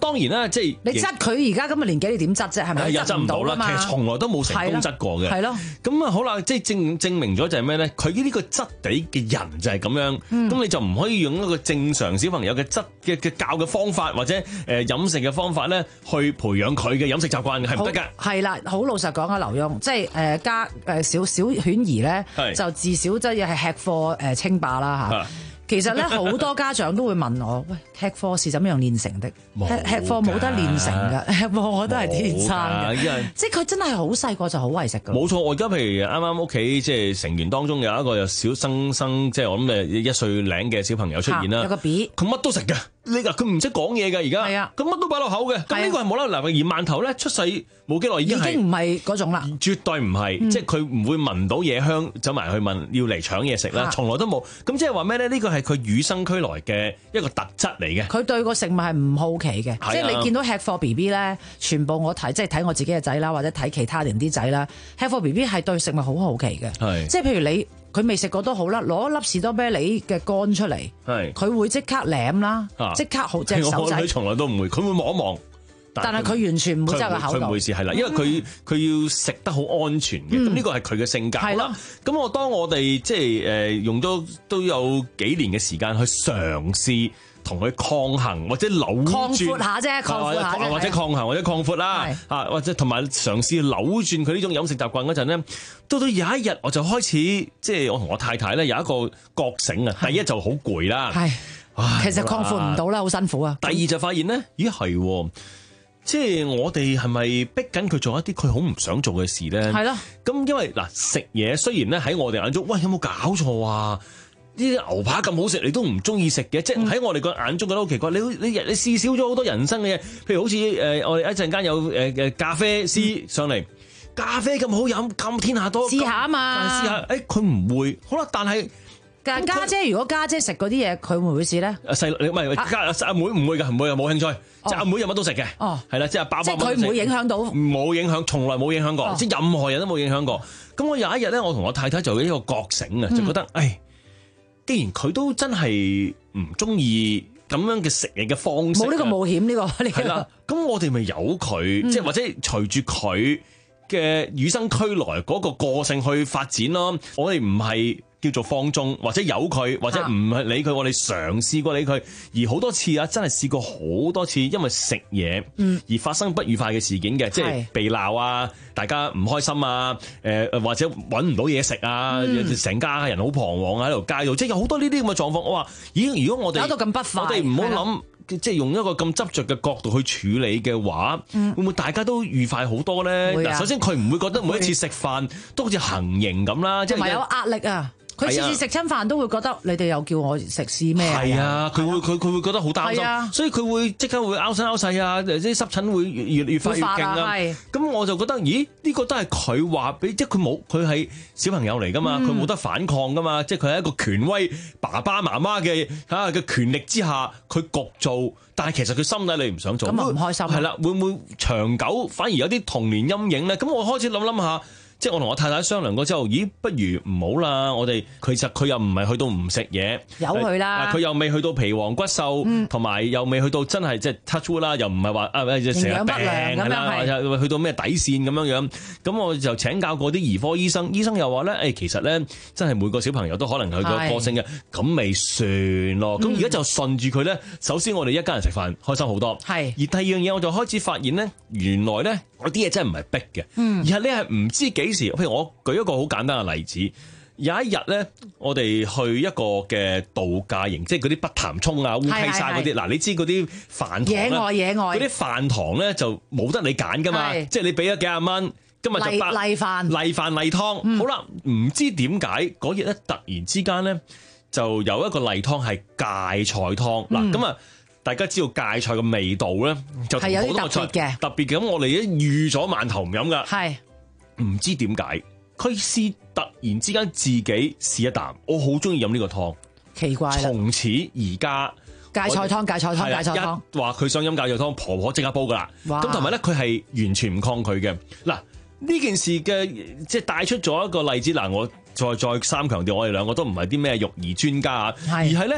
當然啦，即係你質佢而家咁嘅年紀，你點質啫？係咪？ 又質唔到啦，其實從來都冇成功質過嘅。係咯。咁啊好啦，即係證證明咗就係咩咧？佢呢個質地嘅人就係咁樣。咁、嗯、你就唔可以用一個正常小朋友嘅質嘅嘅教嘅方法或者誒飲食嘅方法咧，去培養佢嘅飲食習慣嘅，係唔得㗎。係啦，好老實講啊，劉墉，即係誒家誒小小犬兒咧，就至少即係吃貨誒稱霸啦嚇。其實咧，好多家長都會問我：喂，吃貨是怎樣練成的？吃吃貨冇得練成㗎，吃貨我都係天生嘅。即係佢真係好細個就好為食㗎。冇錯，我而家譬如啱啱屋企即係成員當中有一個有小生生，即係我諗誒一歲零嘅小朋友出現啦。有個 B，佢乜都食㗎。呢個佢唔識講嘢㗎，而家。係啊，佢乜都擺落口嘅。咁呢個係冇啦啦。而饅頭咧出世冇幾耐已經係已經唔係嗰種啦。絕對唔係，嗯、即係佢唔會聞到嘢香走埋去問要嚟搶嘢食啦，從來都冇。咁即係話咩咧？呢個係佢與生俱來嘅一個特質嚟嘅。佢對個食物係唔好奇嘅，即係你見到吃貨 B B 咧，全部我睇即係睇我自己嘅仔啦，或者睇其他人啲仔啦，吃貨 B B 係對食物好好奇嘅。係，即係譬如你。佢未食過都好啦，攞一粒士多啤梨嘅乾出嚟，佢會即刻舐啦，即、啊、刻好隻手仔。佢從來都唔會，佢會望一望，但係佢完全唔會擠入口度。佢唔會試係啦，因為佢佢、嗯、要食得好安全嘅，咁呢個係佢嘅性格。係啦，咁我當我哋即係誒用咗都有幾年嘅時間去嘗試。同佢抗衡或者扭轉，擴闊下啫，擴闊下啫，或者抗衡或者擴闊啦，啊，或者同埋嘗試扭轉佢呢種飲食習慣嗰陣咧，到到有一日我就開始，即係我同我太太咧有一個覺醒啊。第一就好攰啦，係，其實擴闊唔到啦，好辛苦啊。第二就發現咧，咦係，即係我哋係咪逼緊佢做一啲佢好唔想做嘅事咧？係咯。咁因為嗱食嘢雖然咧喺我哋眼中，喂有冇搞錯啊？呢啲牛扒咁好食，你都唔中意食嘅，即係喺我哋個眼中覺得好奇怪。你你你試少咗好多人生嘅嘢，譬如好似誒、呃、我哋一陣間有誒誒咖啡師上嚟，咖啡咁好飲，咁天下多，試下啊嘛，試下。誒佢唔會，好啦，但係但係家姐如果家姐食嗰啲嘢，佢會唔會試咧？細你唔係家阿妹唔會㗎，唔會冇興趣。哦、即係阿妹有乜都食嘅，哦，係啦，即係包包即係佢唔會影響到，冇影響，從來冇影響過，哦、即係任何人都冇影響過。咁我有一日咧，我同我太太就有一個覺醒啊，就覺得誒。哎既然佢都真係唔中意咁樣嘅食嘢嘅方式，冇呢個冒險呢個，係啦，咁我哋咪由佢，即係或者隨住佢嘅與生俱來嗰個個性去發展咯。我哋唔係叫做放縱，或者由佢，或者唔係理佢，我哋嘗試過理佢，而好多次啊，真係試過好多次，因為食嘢而發生不愉快嘅事件嘅，即係被鬧啊，大家唔開心啊，誒或者揾唔到嘢食啊，成、嗯、家人好彷徨喺條街度，即係有好多呢啲咁嘅狀況。我話咦，如果我哋搞到咁不快，我哋唔好諗。即係用一個咁執着嘅角度去處理嘅話，嗯、會唔會大家都愉快好多咧？嗱、啊，首先佢唔會覺得每一次食飯都好似行刑咁啦，即係有壓力啊！佢次次食親飯都會覺得你哋又叫我食屎咩？係啊，佢會佢佢會覺得好擔心，啊、所以佢會即刻會拗身拗勢啊！啲濕疹會越越發越勁啊！咁我就覺得，咦？呢、呢個都係佢話俾，即係佢冇，佢係小朋友嚟噶嘛，佢冇得反抗噶嘛，即係佢係一個權威爸爸媽媽嘅嚇嘅權力之下，佢焗做，但係其實佢心底你唔想做，咁唔開心。係啦，會唔會長久反而有啲童年陰影咧？咁我開始諗諗下。即係我同我太太商量過之後，咦，不如唔好啦。我哋其實佢又唔係去到唔食嘢，由佢啦。佢又未去到皮黃骨瘦，同、嗯、埋又未去到真係即係 touch wood 啦，又唔係話啊成日病係啦，或者去到咩底線咁樣樣。咁我就請教過啲兒科醫生，醫生又話咧，誒其實咧真係每個小朋友都可能佢個個性嘅，咁咪算咯。咁而家就順住佢咧。首先我哋一家人食飯開心好多，係。而第二樣嘢我就開始發現咧，原來咧嗰啲嘢真係唔係逼嘅，嗯、而係你係唔知幾。譬如我舉一個好簡單嘅例子，有一日咧，我哋去一個嘅度假營，即係嗰啲北潭涌啊、烏溪沙嗰啲。嗱，你知嗰啲飯堂咧，野外野外嗰啲飯堂咧就冇得你揀噶嘛，即係你俾咗幾廿蚊，今日就例例飯、例飯、例湯。嗯、好啦，唔知點解嗰日咧突然之間咧就有一個例湯係芥菜湯。嗱、嗯，咁啊，大家知道芥菜嘅味道咧就係有啲特別嘅，特別嘅。咁我哋已經預咗饅頭唔飲噶。係。唔知點解，佢試突然之間自己試一啖，我好中意飲呢個湯，奇怪。從此而家芥菜湯、芥菜湯、芥菜湯，一話佢想飲芥菜湯，婆婆即刻煲噶啦。咁同埋咧，佢係完全唔抗拒嘅。嗱，呢件事嘅即係帶出咗一個例子。嗱，我再再三強調，我哋兩個都唔係啲咩育兒專家啊，而係咧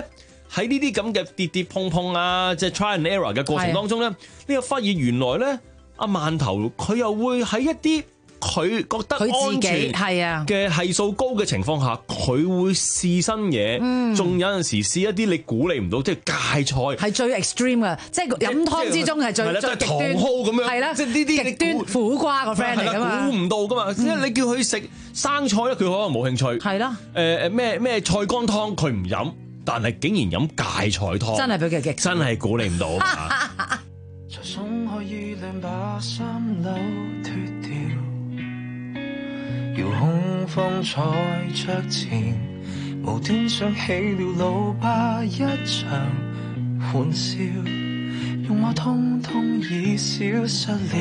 喺呢啲咁嘅跌跌碰碰啊，即係 try and error 嘅過程當中咧，你又發現原來咧阿饅頭佢又會喺一啲佢覺得安全係啊嘅係數高嘅情況下，佢會試新嘢，仲、嗯、有陣時試一啲你估你唔到，即係芥菜係最 extreme 嘅，即係飲湯之中係最最極端， 糖蒿咁樣， 係啦， 即係呢啲極端苦瓜個 friend 嚟㗎嘛， 估唔到㗎嘛，即係、嗯、你叫佢食生菜咧，佢可能冇興趣， 係啦， 誒誒咩咩菜乾湯佢唔飲，但係竟然飲芥菜湯， 真係俾佢極， 真係估你唔到啊！ 遙控放在桌前，無端想起了老爸一場玩笑，用我通通已消失了，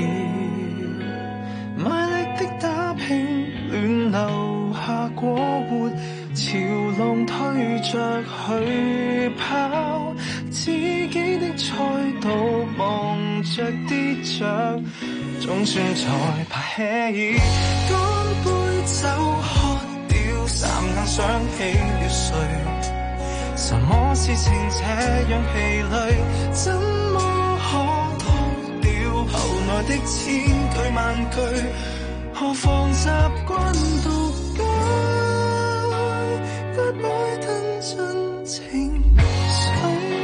賣力的打拼，亂留下過活，潮浪推着去跑，自己的賽道望着跌着，總算才爬起。乾杯酒喝掉，霎眼想起了誰？什麼事情這樣疲累？怎麼可脫掉後來的千句萬句？何況習慣獨居，該擺燈盡情水。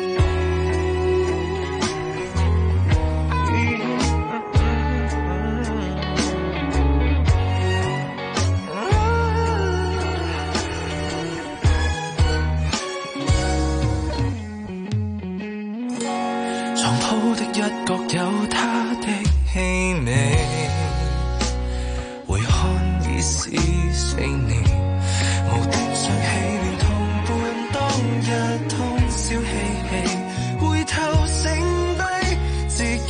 一角有他的氣味，回看已是四年，無端想起了同伴當日通宵嬉戲，回頭剩低自己，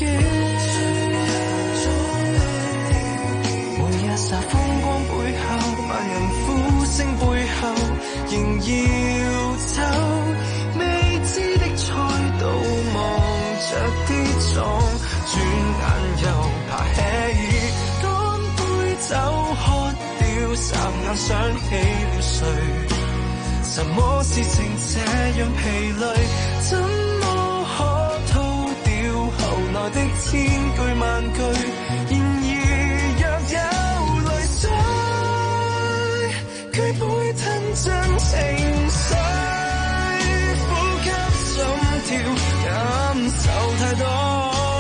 每日霎風光背後，萬人呼聲背後，仍要走未知的賽道，望着跌撞，轉眼又爬起，乾杯酒喝掉，霎眼想起了誰？什麼事情這樣疲累？怎麼可逃掉後來的千句萬句？然而若有淚水，舉杯吞進情緒，呼吸心跳，感受太多。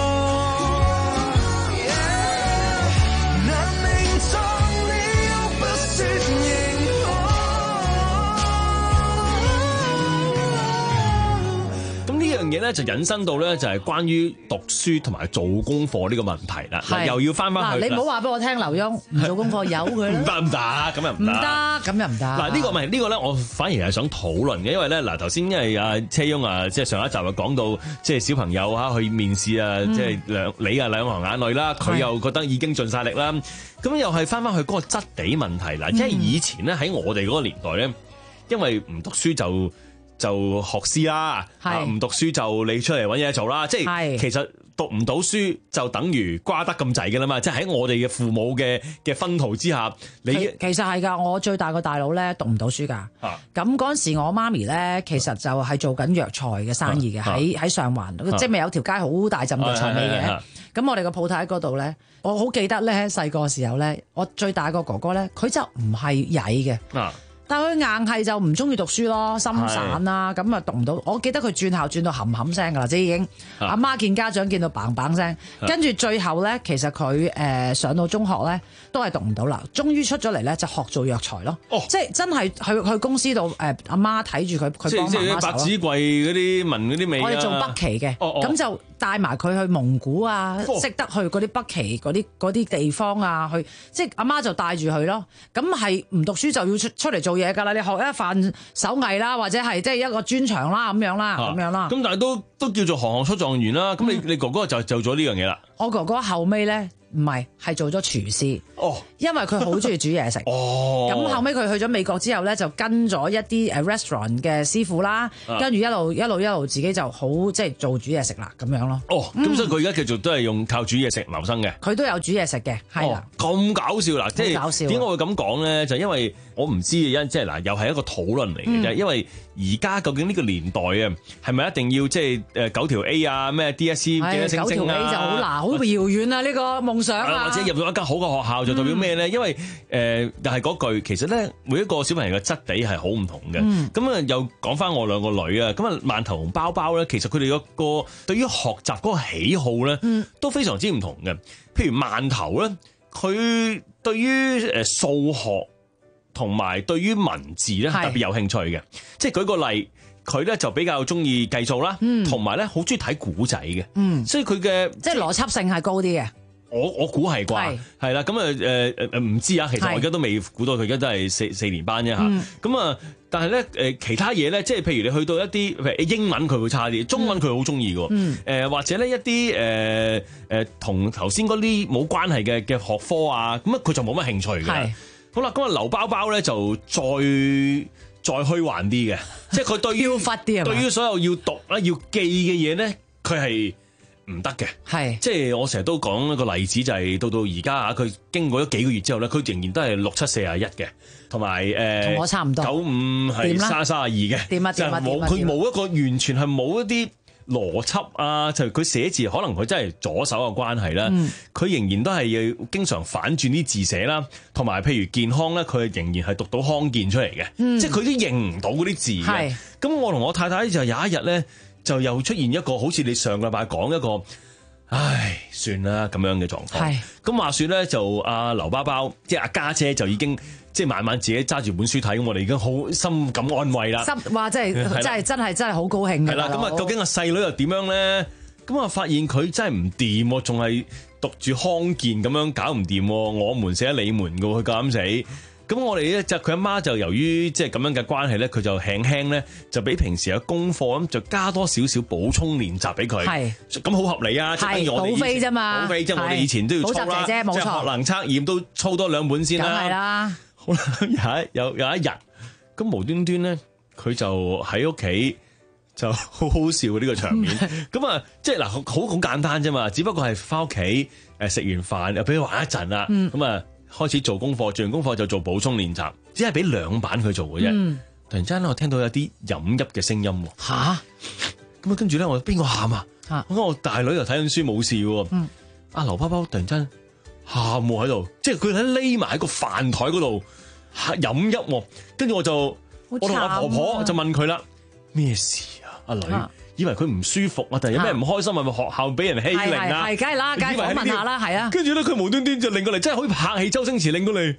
呢樣嘢咧就引申到咧就係關於讀書同埋做功課呢個問題啦，又要翻翻去。 嗱，你唔好話俾我聽，劉墉唔做功課由佢啦。 唔得唔得，咁又唔得。 唔得，咁又唔得。 嗱，呢個唔係呢個咧，我反而係想討論嘅，因為咧嗱頭先因為阿車翁啊，即係上一集就講到即係小朋友嚇去面試啊，即係兩你啊兩行眼淚啦，佢又覺得已經盡晒力啦，咁又係翻翻去嗰個質地問題啦，因為以前咧喺我哋嗰個年代咧，因為唔讀書就。就學師啦，唔讀書就你出嚟揾嘢做啦，即係其實讀唔到書就等於瓜得咁滯嘅啦嘛，即係喺我哋嘅父母嘅嘅薰陶之下，你其，其實係㗎，我最大個大佬咧讀唔到書㗎，咁嗰陣時我媽咪咧其實就係做緊藥材嘅生意嘅，喺喺上環，啊、即係咪有條街好大陣藥材味嘅，咁、啊、我哋個鋪頭喺嗰度咧，我好記得咧細個時候咧，我最大個哥哥咧，佢就唔係曳嘅。啊但佢硬係就唔中意讀書咯，心散啦，咁啊讀唔到。我記得佢轉校轉到冚冚聲噶啦，即係已經阿、啊、媽見家長見到砰砰聲，跟住最後咧，其實佢誒、呃、上到中學咧都係讀唔到啦，終於出咗嚟咧就學做藥材咯。哦，即係真係去去公司度誒，阿媽睇住佢，佢幫媽媽手咯。即係百子櫃嗰啲聞嗰啲味、啊、 我哋做北奇嘅，咁、哦哦、就帶埋佢去蒙古啊，識、哦、得去嗰啲北奇嗰啲嗰啲地方啊，去即係阿媽就帶住佢咯。咁係唔讀書就要出出嚟做嘢㗎啦，你學一份手藝啦，或者係即係一個專長啦，咁樣啦，咁、啊、樣啦。咁但係都都叫做行行出狀元啦。咁、嗯、你你哥哥就就做呢樣嘢啦。我哥哥後尾咧唔係係做咗廚師。 哦，因為佢好中意煮嘢食。 哦， 咁後尾佢去咗美國之後咧，就跟咗一啲誒 restaurant 嘅師傅啦， 啊跟住一路一路一路自己就好即係做煮嘢食啦咁樣咯。 哦，咁所以佢而家繼續都係用靠煮嘢食謀生嘅。 佢都有煮嘢食嘅，係啦。 咁搞笑啦！即係搞笑點解我會咁講咧？就因為我唔知嘅，因即係嗱，又係一個討論嚟嘅啫。因為而家究竟呢個年代啊，係咪一定要即係誒九條 A 啊，咩 D S E 幾多星星啊？ 九條 A 就好難，好遙遠啊！呢個夢想啊， 或者入到一間好嘅學校就代表咩咧？因為誒又係嗰句，其實咧每一個小朋友嘅質地係好唔同嘅。咁啊又講翻我兩個女啊，咁啊饅頭同包包咧，其實佢哋嗰個對於學習嗰個喜好咧，都非常之唔同嘅。譬如饅頭咧，佢對於誒數學同埋對於文字咧特別有興趣嘅。即係舉個例，佢咧就比較中意計數啦，同埋咧好中意睇古仔嘅。嗯，所以佢嘅即係邏輯性係高啲嘅。 我我估係啩，係啦，咁啊誒誒唔知啊，其實我而家都未估到，佢而家都係四四年班啫嚇。咁啊、嗯，但係咧誒其他嘢咧，即係譬如你去到一啲譬如英文佢會差啲，中文佢好中意嘅。誒、嗯呃、或者咧一啲誒誒同頭先嗰啲冇關係嘅嘅學科啊，咁啊佢就冇乜興趣嘅。好啦，咁啊劉包包咧就再再虛幻啲嘅，即係佢對於對於所有要讀啦要記嘅嘢咧，佢係唔得嘅，係即係我成日都講一個例子，就係、是、到到而家啊，佢經過咗幾個月之後咧，佢仍然都係六七四廿一嘅，同埋誒，同我差唔多，九五係三三廿二嘅， 點啊點啊點啊， 佢冇一個完全係冇一啲邏輯啊，就佢、是、寫字可能佢真係左手嘅關係啦，佢、嗯、仍然都係要經常反轉啲字寫啦，同埋譬如健康咧，佢仍然係讀到康健出嚟嘅，嗯、即係佢都認唔到嗰啲字嘅。咁我同我太太就有一日咧。就又出現一個好似你上個禮拜講一個，唉，算啦咁樣嘅狀況。係咁話說咧，就阿劉包包，即係阿家姐就已經即係晚晚自己揸住本書睇，咁我哋已經好心感安慰啦。 心話真係真係真係真係好高興嘅。 係啦，咁啊，究竟個細女又點樣咧？咁啊，發現佢真係唔掂，仲係讀住康健咁樣搞唔掂，我門寫你門嘅，佢夠膽死。咁我哋咧就佢阿媽就由於即係咁樣嘅關係咧，佢就輕輕咧就比平時嘅功課咁就加多少少補充練習俾佢。係咁好合理啊！即係補飛啫嘛， 補飛即係我哋以前都要操啦，即係學能測驗都操多兩本先啦。 梗係啦。 好啦，有有有一日咁無端端咧，佢就喺屋企就好好笑呢個場面。咁啊，即係嗱，好好簡單啫嘛，只不過係翻屋企誒食完飯又俾佢玩一陣啦。咁啊。開始做功課，做完功課就做補充練習，只係俾兩版佢做嘅啫。嗯、突然之間咧，我聽到有啲飲泣嘅聲音。吓，咁啊，跟住咧，我邊個喊啊？我我大女又睇緊書冇事喎。阿劉包包突然間喊喎喺度，即係佢喺匿埋喺個飯台嗰度飲泣。跟住我就我同阿婆婆就問佢啦：咩事啊，阿女？啊以為佢唔舒服啊，定係有咩唔開心啊？係咪學校俾人欺凌啊？ 係，梗係啦，梗係訪問下啦，係啊。 跟住咧，佢無端端就擰過嚟，真係可以拍戲，周星馳擰過嚟，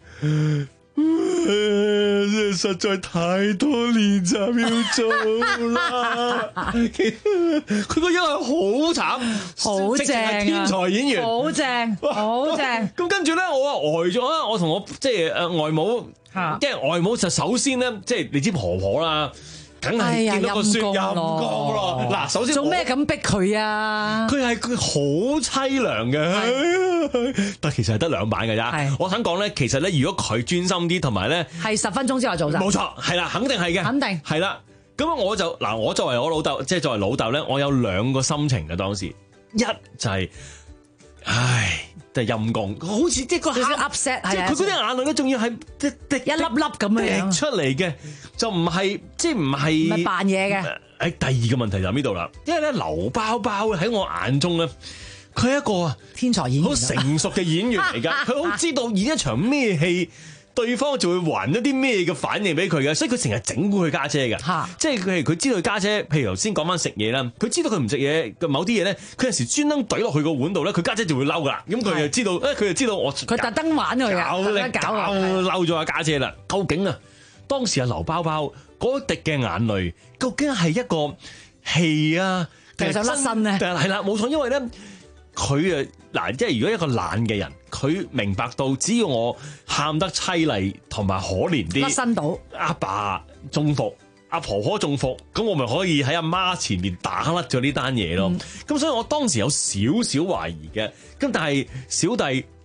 實在太多練習要做啦。佢個樣係好慘， 好正啊！ 天才演員， 好正，好正。 咁跟住咧，我啊呆咗啊！我同我即係誒外母，即係外母就首先咧，即係你知婆婆啦。梗係見到個孫陰公咯！嗱，首先做咩咁逼佢啊？ 佢係佢好凄涼嘅，但其實係得兩版嘅咋。我想講咧，其實咧，如果佢專心啲，同埋咧係十分鐘之後做晒， 冇錯，係啦，肯定係嘅， 肯定係啦。咁我就嗱，我作為我老豆，即係作為老豆咧，我有兩個心情嘅當時，一就係、是，唉。就陰公，好似即係個 upset， 即係佢嗰啲眼淚咧，仲要係滴滴一粒粒咁樣出嚟嘅，就唔係即係唔係唔係扮嘢嘅。 誒，第二個問題就喺呢度啦，因為咧劉包包喺我眼中咧，佢係一個天才演員， 好成熟嘅演員嚟㗎，佢好知道演一場咩戲。對方就會還一啲咩嘅反應俾佢嘅，所以佢成日整蠱佢家姐嘅，即係佢佢知道佢家姐，譬如頭先講翻食嘢啦，佢知道佢唔食嘢，某啲嘢咧，佢有時專登懟落去個碗度咧，佢家姐就會嬲噶啦，咁佢就知道，誒佢就知道我佢特登玩佢啊，特登搞嬲咗阿家姐啦。究竟啊，當時阿劉包包嗰滴嘅眼淚，究竟係一個戲啊， 定係想甩身咧？ 係啦，冇錯，因為咧。佢誒嗱，即係如果一個懶嘅人，佢明白到只要我喊得凄厲同埋可憐啲， 甩身到阿爸中伏，阿婆婆中伏，咁我咪可以喺阿媽前面打甩咗呢單嘢咯。咁、嗯、所以我當時有少少懷疑嘅，咁但係小弟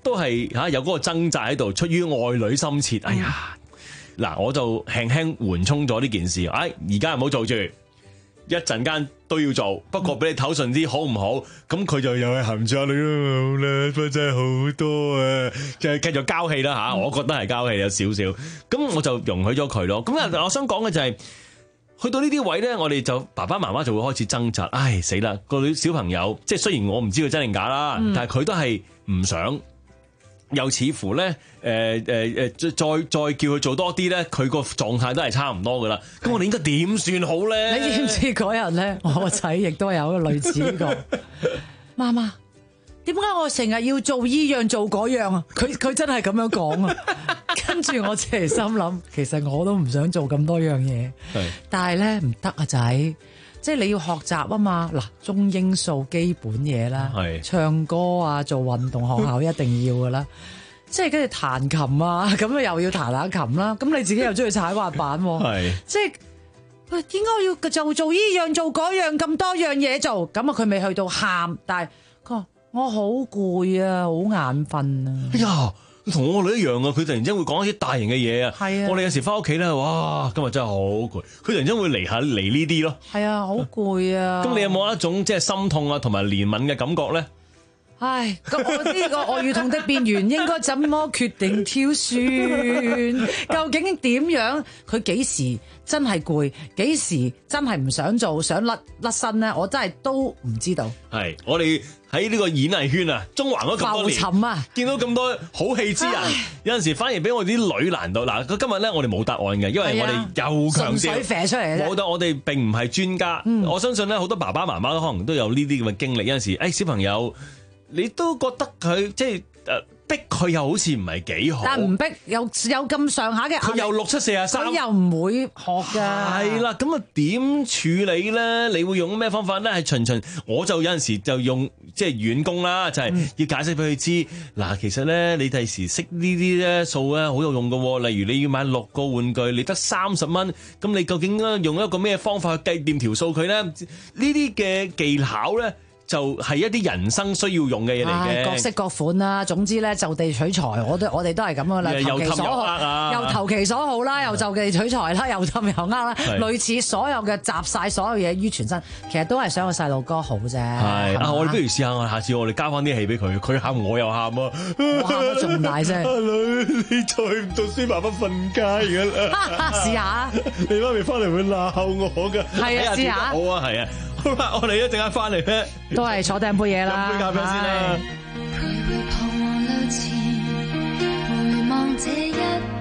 都係嚇有嗰個掙扎喺度，出於愛女心切。哎呀，嗱，我就輕輕緩衝咗呢件事。哎，而家唔好做住。一陣間都要做，不過俾你唞順啲好唔好？咁佢就又係含住你啦，好啦，不過真係好多啊，就係繼續交氣啦嚇，我覺得係交氣有少少，咁我就容許咗佢咯。咁啊，我想講嘅就係去到呢啲位咧，我哋就爸爸媽媽就會開始掙扎，唉死啦！個女小朋友即係雖然我唔知佢真定假啦，嗯、但係佢都係唔想。又似乎咧，誒誒誒，再再再叫佢做多啲咧，佢個狀態都係差唔多噶啦。咁我哋應該點算好咧？ 你知唔知嗰日咧，我個仔亦都有一個類似呢個媽媽，點解我成日要做依樣做嗰樣啊？佢佢真係咁樣講啊！跟住我即係心諗，其實我都唔想做咁多樣嘢，但係咧唔得啊仔。即係你要學習啊嘛，嗱，中英數基本嘢啦，唱歌啊，做運動學校一定要噶啦，即係跟住彈琴啊，咁啊又要彈下琴啦，咁你自己又中意踩滑板喎，即係喂點解我要就做依樣做嗰樣咁多樣嘢做？咁啊佢未去到喊，但係佢話我好攰啊，好眼瞓啊。 哎呀！同我女一樣啊！佢突然之間會講一啲大型嘅嘢啊！我哋有時翻屋企咧，哇！今日真係好攰。佢突然之間會嚟下嚟呢啲咯。係啊，好攰啊！咁你有冇一種即係心痛啊，同埋憐憫嘅感覺咧？ 唉，咁我呢個愛與痛的邊緣應該怎麼決定挑選？究竟點樣？佢幾時真係攰？幾時真係唔想做？想甩甩身咧？我真係都唔知道。係我哋喺呢個演藝圈啊，中環嗰咁多年，浮沉啊，見到咁多好戲之人，有陣時反而俾我哋啲女難到。嗱，今日咧我哋冇答案嘅，因為我哋又強調，純粹射出嚟啫。冇得，我哋並唔係專家。嗯、我相信咧，好多爸爸媽媽可能都有呢啲咁嘅經歷。有陣時，誒、哎、小朋友。你都覺得佢即係誒逼佢又好似唔係幾好，但唔逼又有咁上下嘅，佢又六七四啊三，佢又唔會學㗎。係啦，咁啊點處理咧？你會用咩方法咧？係循循，我就有陣時就用即係軟功啦，就係、是、要解釋俾佢知。嗱、嗯，其實咧你第時識呢啲咧數咧好有用㗎。例如你要買六個玩具，你得三十蚊，咁你究竟用一個咩方法去計掂條數佢咧？呢啲嘅技巧咧。就係一啲人生需要用嘅嘢嚟嘅，各式各款啦。總之咧，就地取材，我都我哋都係咁噶啦。投其所好，又投其所好啦，又就地取材啦，又氹又呃啦。類似所有嘅集晒所有嘢於全身，其實都係想個細路哥好啫。係啊，我哋不如試下，下次我哋交翻啲戲俾佢，佢喊我又喊啊，我喊得仲大聲。阿女，你再唔讀書，爸爸瞓街噶啦。試下，你媽咪翻嚟會鬧我噶。係啊，試下。好啊，係啊。好啦，我哋一陣間翻嚟咧，都係坐定杯嘢啦。飲杯咖啡先啦。徘徊彷徨路前，回望這一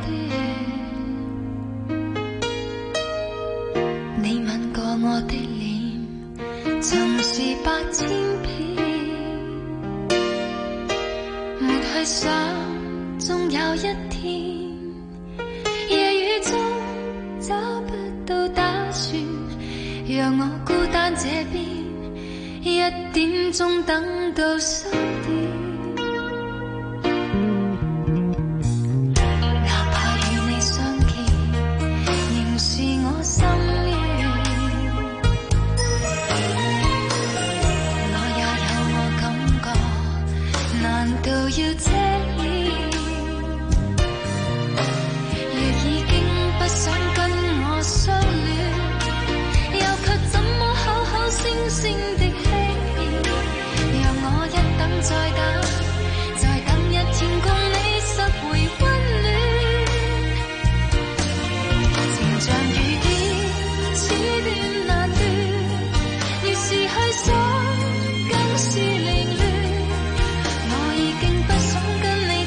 段。你吻過我的臉，曾是百千遍。沒去想，終有一天，夜雨中找不到打算。讓我孤單這邊，一點鐘等到十點。哪怕與你相見，仍是我心願。我也有我感覺，難道要遮掩？若已經不想跟我相戀，星星的欺騙，讓我一等再等，再等一天共你拾回溫暖。情像雨點，此斷難斷，越是去想，更是凌亂。我已經不想跟你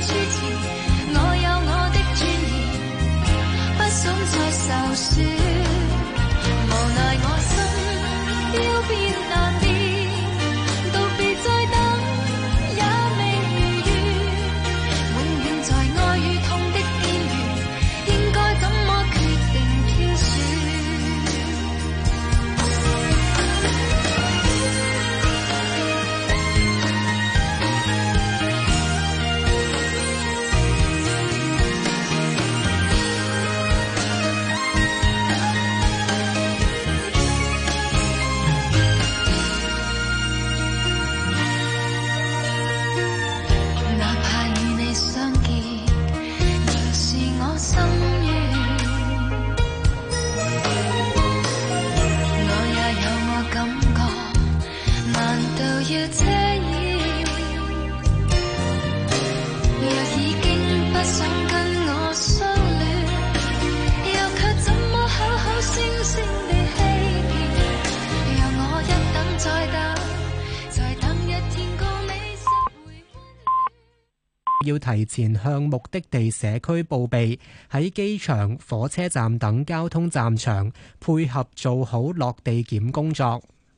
要提前向目的地社區報備，喺機場、火車站等交通站場配合做好落地檢工作。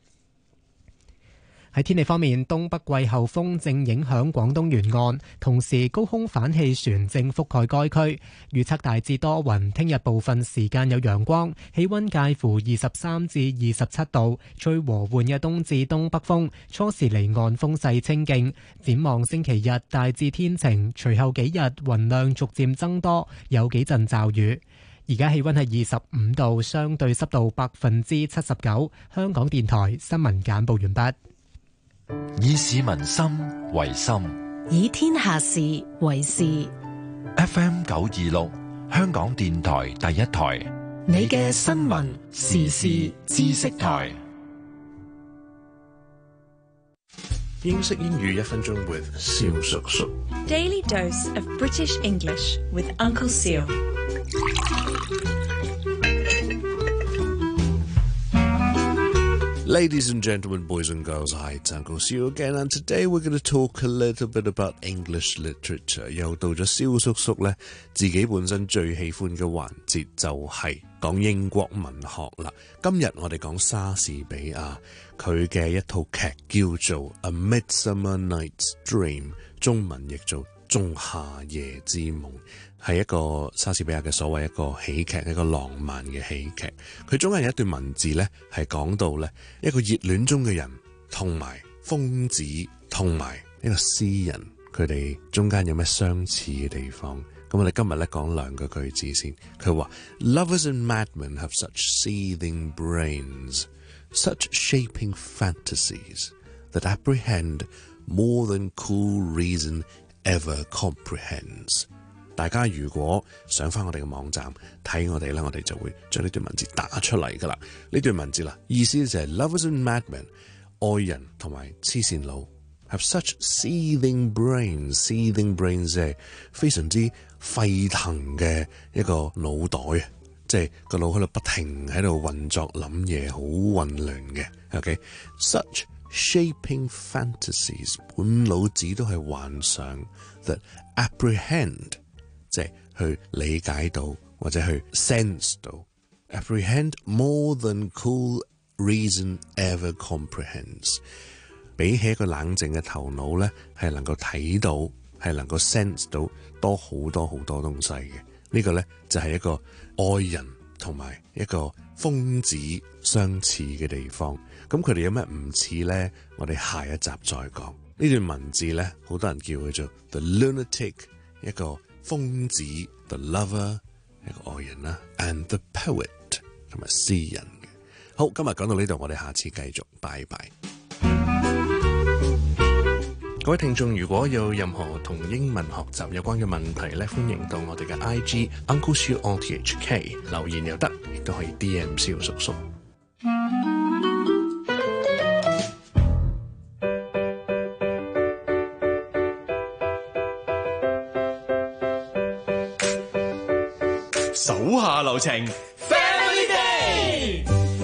喺天氣方面，東北季候風正影響廣東沿岸，同時高空反氣旋正覆蓋該區。預測大致多雲，聽日部分時間有陽光，氣溫介乎二十三至二十七度，吹和緩嘅東至東北風，初時離岸風勢清勁。展望星期日大致天晴，隨後幾日雲量逐漸增多，有幾陣驟雨。而家氣溫係二十五度，相對濕度百分之七十九。香港電台新聞簡報完畢。 以市民心為心， 以天下事為事。 F M 九二六，香港電台第一台， 你嘅新聞時事知識台。 英式英語一分鐘 with 蕭叔叔。 Daily dose of British English with Uncle Seal. Ladies and gentlemen, boys and girls, hi, it's Uncle Seal again, and today we're going to talk a little bit about English literature. 又到咗蕭叔叔咧，自己本身最喜歡嘅環節就係講英國文學啦。今日我哋講莎士比亞，佢嘅一套劇叫做《A Midsummer Night's Dream》，中文譯做《仲夏夜之夢》。係一個莎士比亞嘅所謂一個喜劇，一個浪漫嘅喜劇。佢中間有一段文字咧，係講到咧一個熱戀中嘅人同埋瘋子同埋一個詩人，佢哋中間有咩相似嘅地方？咁我哋今日咧講兩個句子先。佢話 Lovers and madmen have such seething brains, such shaping fantasies that apprehend more than cool reason ever comprehends。大家如果上翻我哋嘅網站睇我哋咧，我哋就會將呢段文字打出嚟噶啦。呢段文字啦，意思就係 Lovers and madmen， 愛人同埋黐線佬 have such seething brains。seething brains 即係非常之沸騰嘅一個腦袋啊，即係個腦喺度不停喺度運作諗嘢，好混亂嘅。OK，such shaping fantasies， 本腦子都係幻想 that apprehend。即係去理解到或者去 sense 到 apprehend more than cool reason ever comprehends。 比起一個冷靜嘅頭腦咧，係能夠睇到，係能夠 sense 到多好多好多東西嘅。呢個咧就係一個愛人同埋一個瘋子相似嘅地方。咁佢哋有咩唔似咧？我哋下一集再講。呢段文字咧，好多人叫佢做 the lunatic， 一個瘋子 the lover， 一個愛人啦 ，and the poet 同埋詩人嘅。好，今日講到呢度，我哋下次繼續，拜拜。各位聽眾，如果有任何同英文學習有關嘅問題咧，歡迎到我哋嘅 I G Uncle Seal R T H K 留言又得，亦都可以 D M 蕭叔叔。 手下留情 ，Family Day。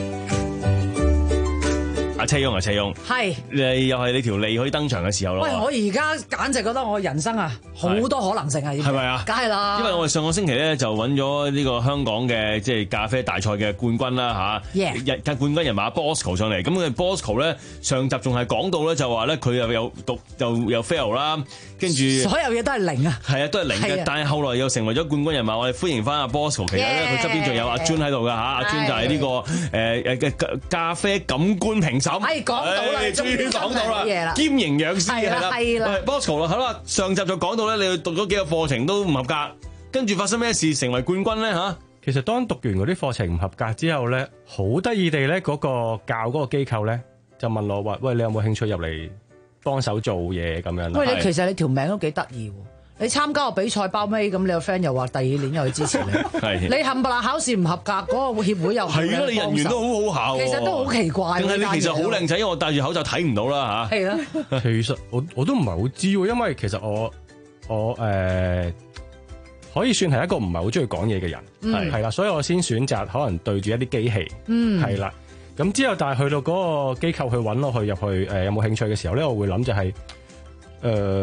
阿車翁啊，車翁， 係你又係你條脷可以登場嘅時候咯。 喂，我而家簡直覺得我人生啊好多可能性啊， 係咪啊？ 梗係啦。 因為我哋上個星期咧就揾咗呢個香港嘅即係咖啡大賽嘅冠軍啦嚇，日冠軍人馬 Bosco 上嚟。咁佢 Bosco 咧上集仲係講到咧就話咧佢又有讀又又 fail 啦，跟住所有嘢都係零啊。係啊，都係零嘅。但係後來又成為咗冠軍人馬。我哋歡迎翻阿 Bosco。其實咧佢側邊仲有阿 Jun 喺度㗎嚇，阿 Jun 就係呢個誒誒嘅咖啡感官評審。 係講到啦， 終於講到啦，兼營養師係啦，係啦。Bosco 啦，好啦，上集就講到咧，你讀咗幾個課程都唔合格，跟住發生咩事成為冠軍咧嚇？ 其實當讀完嗰啲課程唔合格之後咧，好得意地咧，嗰個教嗰個機構咧就問我話：喂，你有冇興趣入嚟幫手做嘢咁樣？ 喂，你其實你條名都幾得意喎！你參加個比賽包尾，咁你個 friend 又話第二年又去支持你，你冚唪唥考試唔合格，嗰、那個協會又係咯，你人緣都好好考， 其實都好奇怪。 定係你其實好靚仔，因為我戴住口罩睇唔到啦嚇。係啦， 其實我我都唔係好知喎，因為其實我我誒、呃、可以算係一個唔係好中意講嘢嘅人，係係啦，所以我先選擇可能對住一啲機器，嗯，係啦。咁之後，但係去到嗰個機構去揾我去入去誒、呃、有冇興趣嘅時候咧，我會諗就係、是、誒。呃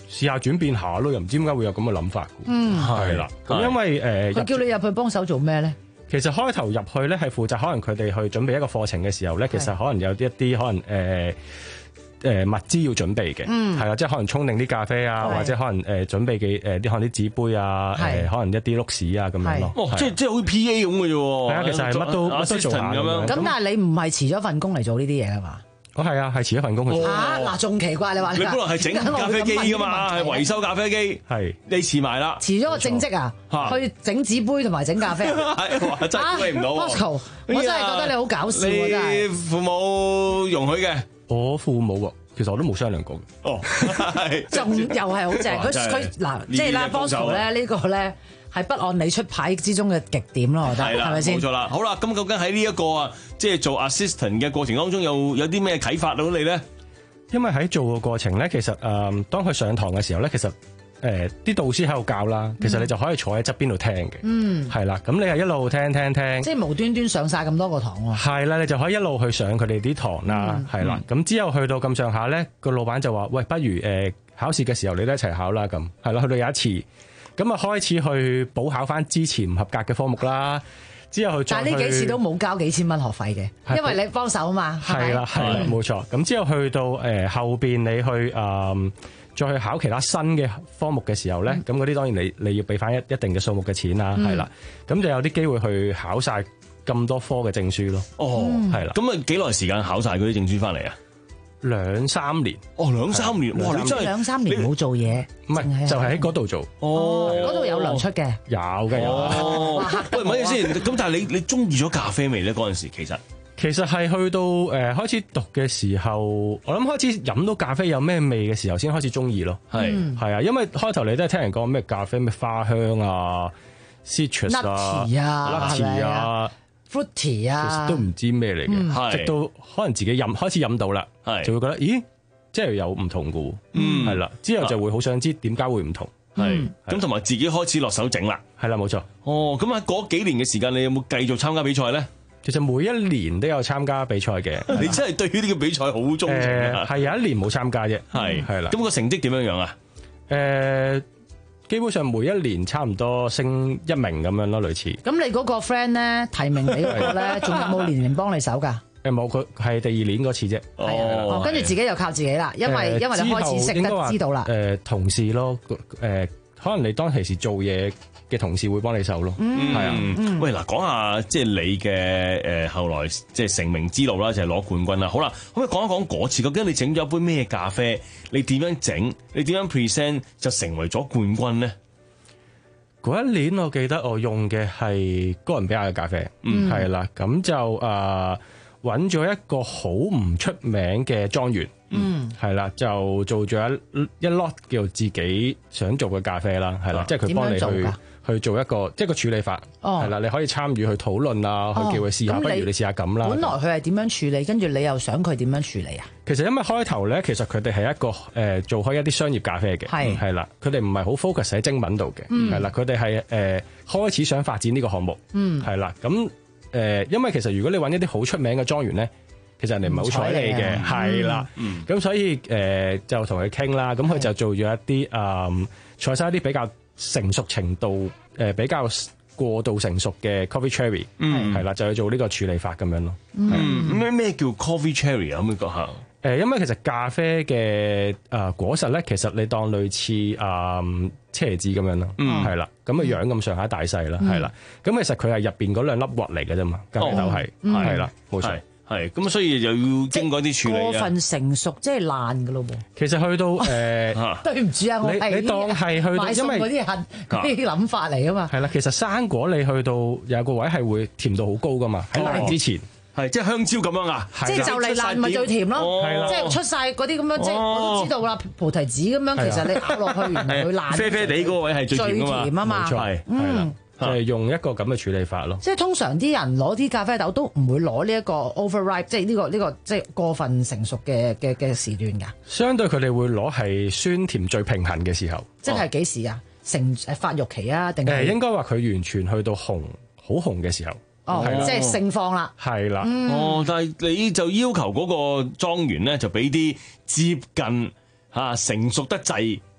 試下轉變下咯，又唔知點解會有咁嘅諗法。 嗯， 係啦。咁因為誒， 佢叫你入去幫手做咩咧？ 其實開頭入去咧係負責可能佢哋去準備一個課程嘅時候咧，其實可能有啲一啲可能誒。呃誒、呃、物資要準備嘅，嗯，係啦，即係可能沖定啲咖啡啊，或者可能誒、呃、準備嘅誒啲可能啲紙杯啊，誒、呃、可能一啲碌屎啊咁樣咯。 哦，即係即係好似 P A 咁嘅啫喎。 係啊，其實係乜都乜都做下咁樣。 咁但係你唔係辭咗份工嚟做呢啲嘢啊嘛？ 哦，係啊，係辭咗份工去做。 啊，嗱，仲奇怪你話你本來係整咖啡機噶嘛，係維修咖啡機，係你辭埋啦， 辭咗個正職啊，去整紙杯同埋整咖啡。 係，真係估唔到。 Bosco，我真係覺得你好搞笑喎，真係。 父母容許嘅， 我父母喎。其實我都冇商量過嘅。 哦， 仲又係好正。佢佢嗱，即係啦 Bosco 咧呢個咧係不按你出牌之中嘅極點咯，我覺得係咪先？ 冇錯啦。好啦，咁究竟喺呢一個啊，即係做 assistant 嘅過程當中，有有啲咩啟發到你咧？ 因為喺做嘅過程咧，其實誒、呃，當佢上堂嘅時候咧，其實。誒啲、呃、導師喺度教啦，其實你就可以坐喺側邊度聽嘅，嗯，係啦，咁你係一路聽聽聽， 即係無端端上晒咁多個堂喎， 係啦，你就可以一路去上佢哋啲堂啦，係啦、嗯，咁之後去到咁上下咧，個老闆就話：喂，不如誒、呃、考試嘅時候你都一齊考啦，咁係啦，去到有一次，咁啊開始去補考翻之前唔合格嘅科目啦，之後去再去， 但係呢幾次都冇交幾千蚊學費嘅，因為你幫手啊嘛， 係啦係啦，冇錯，咁之後去到誒、呃、後邊你去誒。呃再去考其他新嘅科目嘅時候咧，咁嗰啲當然你你要俾翻一一定嘅數目嘅錢啦，係啦、嗯，咁就有啲機會去考晒咁多科嘅證書咯。 哦，係啦，咁啊幾耐時間考晒嗰啲證書翻嚟啊？ 兩三年。 哦，兩三年，哇！你真係兩三年冇做嘢， 唔係就係喺嗰度做。 哦， 嗰度有糧出嘅， 有嘅有。 哦，喂，唔係先，咁但係你你中意咗咖啡未咧？嗰陣時其實。 其實係去到誒、呃、開始讀嘅時候，我諗開始飲到咖啡有咩味嘅時候，先開始中意咯。係係啊，因為開頭你都係聽人講咩咖啡咩花香啊、citrus 啊、nutty 啊、 fruity 啊， 其實都唔知咩嚟嘅。嗯、直到可能自己飲開始飲到啦，就會覺得咦，即係有唔同嘅喎。嗯，係啦，之後就會好想知點解會唔同。 係咁，同埋自己開始落手整啦。 係啦，冇錯。 哦，咁喺嗰幾年嘅時間，你有冇繼續參加比賽咧？ 其實每一年都有參加比賽嘅， 你真係對於呢個比賽好鍾情啊！ 係、呃、有一年冇參加啫，係係啦。咁個成績點樣樣啊？ 誒、呃，基本上每一年差唔多升一名咁樣咯，類似。 咁你嗰個 friend 咧提名你嗰個咧，仲有冇年年幫你手㗎？ 誒冇，佢係第二年嗰次啫。 哦，跟住自己又靠自己啦，因為、呃、因為你開始識得知道啦。誒、 呃，同事咯，誒、呃，可能你當其時做嘢嘅同事會幫你手咯，係啊、 嗯。嗯、喂，嗱，講下即係你嘅誒後來即係成名之路啦，就係、是、攞冠軍啦。好啦，可唔可以講一講嗰次？究竟你整咗一杯咩咖啡？你點樣整？你點樣 present 就成為咗冠軍咧？ 嗰一年我記得我用嘅係哥倫比亞嘅咖啡，嗯，係啦，咁就誒揾咗一個好唔出名嘅莊園，嗯，係啦，就做咗一一 lot 叫自己想做嘅咖啡啦，係啦，啊、即係佢幫你去。去做一個即係個處理法，係啦、哦，你可以參與去討論啊，哦、去叫佢試下，不如你試下咁啦。 本來佢係點樣處理，跟住你又想佢點樣處理啊？ 其實因為開頭咧，其實佢哋係一個誒、呃、做開一啲商業咖啡嘅，係係啦，佢哋唔係好 focus 喺精品度嘅，係啦、嗯，佢哋係誒開始想發展呢個項目，係啦、嗯，咁誒、呃，因為其實如果你揾一啲好出名嘅莊園咧，其實人哋唔係好睬你嘅，係啦，咁所以誒、呃、就同佢傾啦，咁佢就做咗一啲誒採收一啲比較成熟程度誒、呃、比較過度成熟嘅 coffee cherry，係啦、嗯，就去做呢個處理法咁樣咯。 咩咩、嗯、叫 coffee cherry 啊？可唔可以講下？ 誒，因為其實咖啡嘅誒果實咧，其實你當類似誒車厘子咁樣咯，係啦、嗯，咁嘅樣咁上下大細啦，係啦、嗯，咁其實佢係入邊嗰兩粒核嚟嘅啫嘛，咖啡豆係係啦，冇錯。 係，咁所以又要經過啲處理啊。過分成熟即係爛噶咯喎。 其實去到誒，呃、 對唔住啊，我係你當係去到，因為嗰啲係嗰啲諗法嚟啊嘛。 係啦，其實生果你去到有個位係會甜度好高噶嘛，喺爛之前。 係即係香蕉咁樣啊！ 即係就嚟爛咪最甜咯，即係出晒嗰啲咁樣，即係我都知道啦。菩提子咁樣，其實你咬落去原來會爛。 啡啡地嗰個位係最甜啊嘛， 冇錯，係啦。就係用一個咁嘅處理法咯。 即係通常啲人攞啲咖啡豆都唔會攞呢一個 overripe，即係呢個呢個即係過分成熟嘅嘅嘅時段㗎。 相對佢哋會攞係酸甜最平衡嘅時候。 即係幾時啊？成誒發育期啊？定係？ 誒應該話佢完全去到紅好紅嘅時候。 哦，即係盛放啦。 係啦。 哦，但係你就要求嗰個莊園咧，就俾啲接近嚇成熟得滯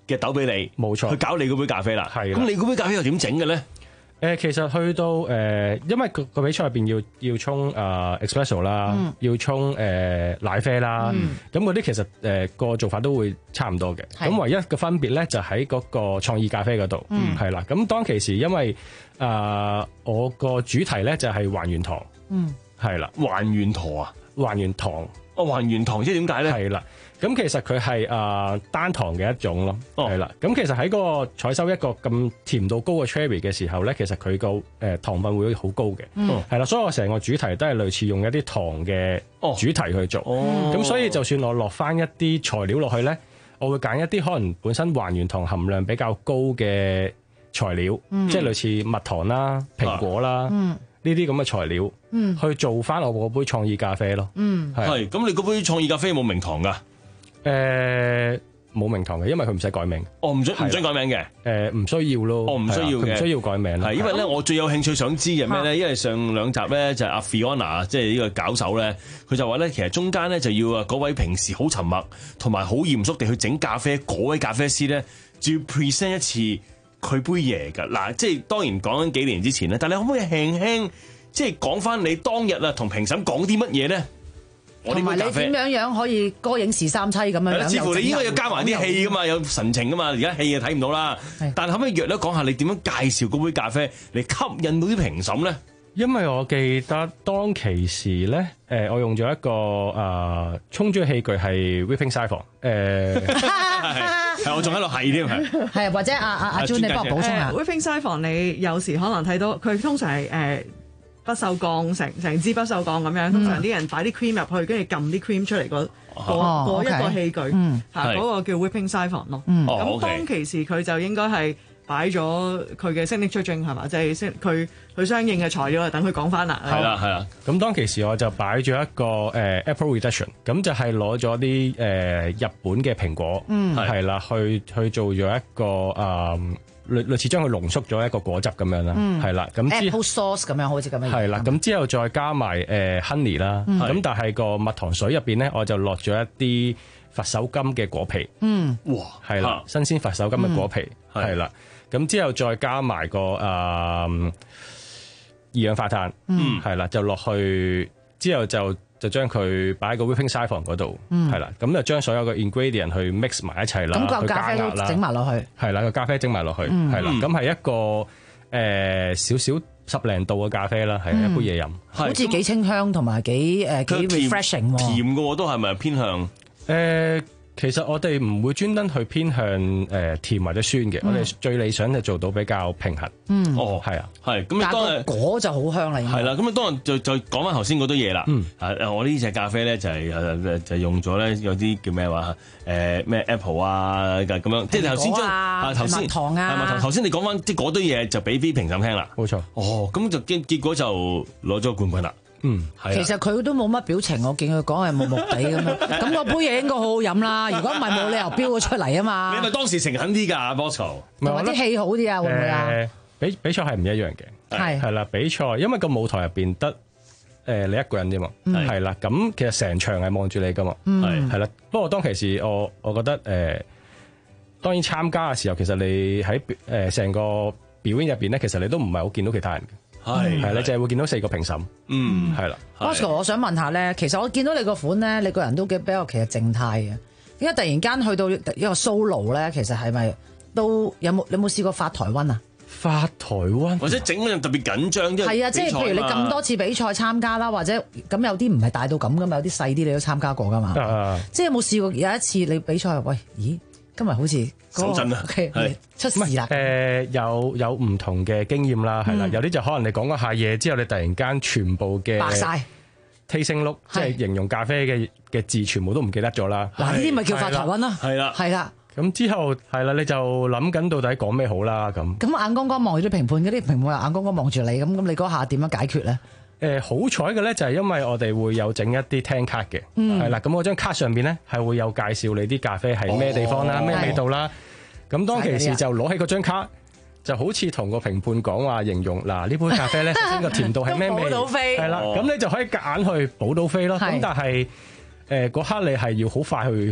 嘅豆俾你， 冇錯， 去搞你嗰杯咖啡啦。 係。 咁你嗰杯咖啡又點整嘅咧？ 誒，其實去到誒，因為個個比賽入邊要要沖誒 espresso 啦， 嗯要沖誒奶啡啦，咁嗰啲其實誒個做法都會差唔多嘅。咁唯一嘅分別咧就喺嗰個創意咖啡嗰度，係啦。咁當其時因為誒我個主題咧就係還原糖， 嗯，係啦， 還原糖啊， 還原糖， 哦，還原糖即係點解咧？ 係啦。咁其實佢係誒單糖嘅一種咯，係啦、哦。咁其實喺嗰個採收一個咁甜度高嘅 cherry 嘅時候咧，其實佢個誒糖分會好高嘅，係啦、嗯。所以我成個主題都係類似用一啲糖嘅主題去做。咁、哦、所以就算我落翻一啲材料落去咧，我會揀一啲可能本身還原糖含量比較高嘅材料，嗯、即係類似蜜糖啦、蘋果啦。嗯呢啲咁嘅材料，嗯、去做翻我嗰杯創意咖啡咯。 嗯，係。咁你嗰杯創意咖啡有冇名堂㗎？ 誒冇名堂嘅，因為佢唔使改名。 哦，唔準唔準改名嘅。誒唔需要咯。 哦，唔需要嘅， 唔需要改名。 係因為咧，我最有興趣想知嘅咩咧？因為上兩集咧就係阿 Fiona 即係呢個搞手咧，佢就話咧，其實中間咧就要啊嗰位平時好沉默同埋好嚴肅地去整咖啡嗰位咖啡師咧，就要 present 一次佢杯嘢㗎。嗱，即係當然講緊幾年之前咧，但係你可唔可以輕輕即係講翻你當日啊同評審講啲乜嘢咧？ 同埋你點樣樣可以歌影視三棲咁樣樣？ 似乎你應該要加埋啲戲噶嘛，有神情噶嘛。而家戲就睇唔到啦。但係可唔可以約咧講下你點樣介紹嗰杯咖啡嚟吸引到啲評審咧？ 因為我記得當其時咧，誒我用咗一個誒沖煮器具係 whipping siphon， 誒係我仲喺度係添係。 係或者阿阿阿 June 你幫我補充下 whipping siphon， 你有時可能睇到佢通常係誒。不鏽鋼成成支不鏽鋼咁樣，通常啲人擺啲 cream 入去，跟住撳啲 cream 出嚟嗰嗰一個器具，嚇嗰個叫 whipping siphon 咯。咁當其時佢就應該係擺咗佢嘅 signature drink 係嘛，即係佢佢相應嘅材料啊，等佢講翻啦。 係啦係啦。咁當其時我就擺咗一個誒 apple reduction， 咁就係攞咗啲誒日本嘅蘋果，係啦，去去做咗一個誒。類類似將佢濃縮咗一個果汁咁樣啦，係啦、嗯，咁 Apple sauce 咁樣好似咁樣。 係啦，咁之後再加埋誒 honey 啦，咁但係個蜜糖水入邊咧，我就落咗一啲佛手柑嘅果皮。嗯，哇，係啦，新鮮佛手柑嘅果皮，係啦、嗯，咁之後再加埋個誒、呃、二氧化碳，嗯，係啦，就落去之後就。就將佢擺喺個 whipping siphon 嗰度，係啦、嗯，咁就將所有嘅 ingredient 去 mix 埋一齊啦， 咁個咖啡都整埋落去， 係啦，個咖啡整埋落去，係啦、嗯，咁係一個誒少少十零度嘅咖啡啦，係、嗯、一杯嘢飲， 好似幾清香同埋幾誒幾 refreshing 喎， 甜嘅喎，都係咪偏向誒？ 呃其實我哋唔會專登去偏向誒甜或者酸嘅，嗯、我哋最理想就做到比較平衡。嗯，哦，係啊， 係咁你當日果就好香啦。係啦， 咁你當日就就講翻頭先嗰堆嘢啦。嗯，啊，我呢隻咖啡咧就係誒就用咗咧有啲叫咩話誒咩 apple 啊咁樣，即係頭先將啊頭先糖啊， 係咪頭先你講翻即係嗰堆嘢就俾啲評審聽啦。 冇錯。 哦，咁就結結果就攞咗冠軍啦。嗯， 其實佢都冇乜表情，我見佢講係木木地咁樣，咁個杯嘢應該好好飲啦。如果唔係冇理由標咗出嚟啊嘛。 你咪當時誠懇啲㗎，Bosco， 同埋啲氣好啲啊，會唔會啊？ 比比賽係唔一樣嘅， 係係啦，比賽因為個舞台入邊得誒你一個人啫嘛，係啦，咁其實成場係望住你㗎嘛，係係啦。不過當其時我我覺得誒，當然參加嘅時候，其實你喺誒成個表演入邊咧，其實你都唔係好見到其他人嘅。係係，你淨係會見到四個評審。嗯，係啦。 Bosco，我想問下咧，其實我見到你個款咧，你個人都幾比較其實靜態嘅。點解突然間去到一個 solo 咧？其實係咪都有冇？你有冇試過發台灣啊？ 發台灣或者整乜特別緊張？ 係啊，即係譬如你咁多次比賽參加啦，或者咁有啲唔係大到咁噶嘛，有啲細啲你都參加過噶嘛。啊、即係有冇試過有一次你比賽？喂，咦？今日好似手震啊， 係出事啦。 誒有有唔同嘅經驗啦，係啦，有啲就可能你講嗰下嘢之後，你突然間全部嘅白晒 tasting note，即係形容咖啡嘅嘅字，全部都唔記得咗啦。 嗱，呢啲咪叫發台灣啦。 係啦， 係啦。 咁之後係啦，你就諗緊到底講咩好啦咁。 咁眼光光望住啲評判，嗰啲評判又眼光光望住你，咁咁你嗰下點樣解決咧？ 誒好彩嘅咧，就係因為我哋會有整一啲聽卡嘅，係啦、嗯。咁嗰張卡上邊咧係會有介紹你啲咖啡係咩地方啦、咩、哦、味道啦。咁當其時就攞起嗰張卡，就好似同個評判講話，形容嗱呢杯咖啡咧，首先個甜度係咩味？ 補到飛係啦。咁你就可以夾硬去補到飛咯。咁但係誒嗰刻你係要好快去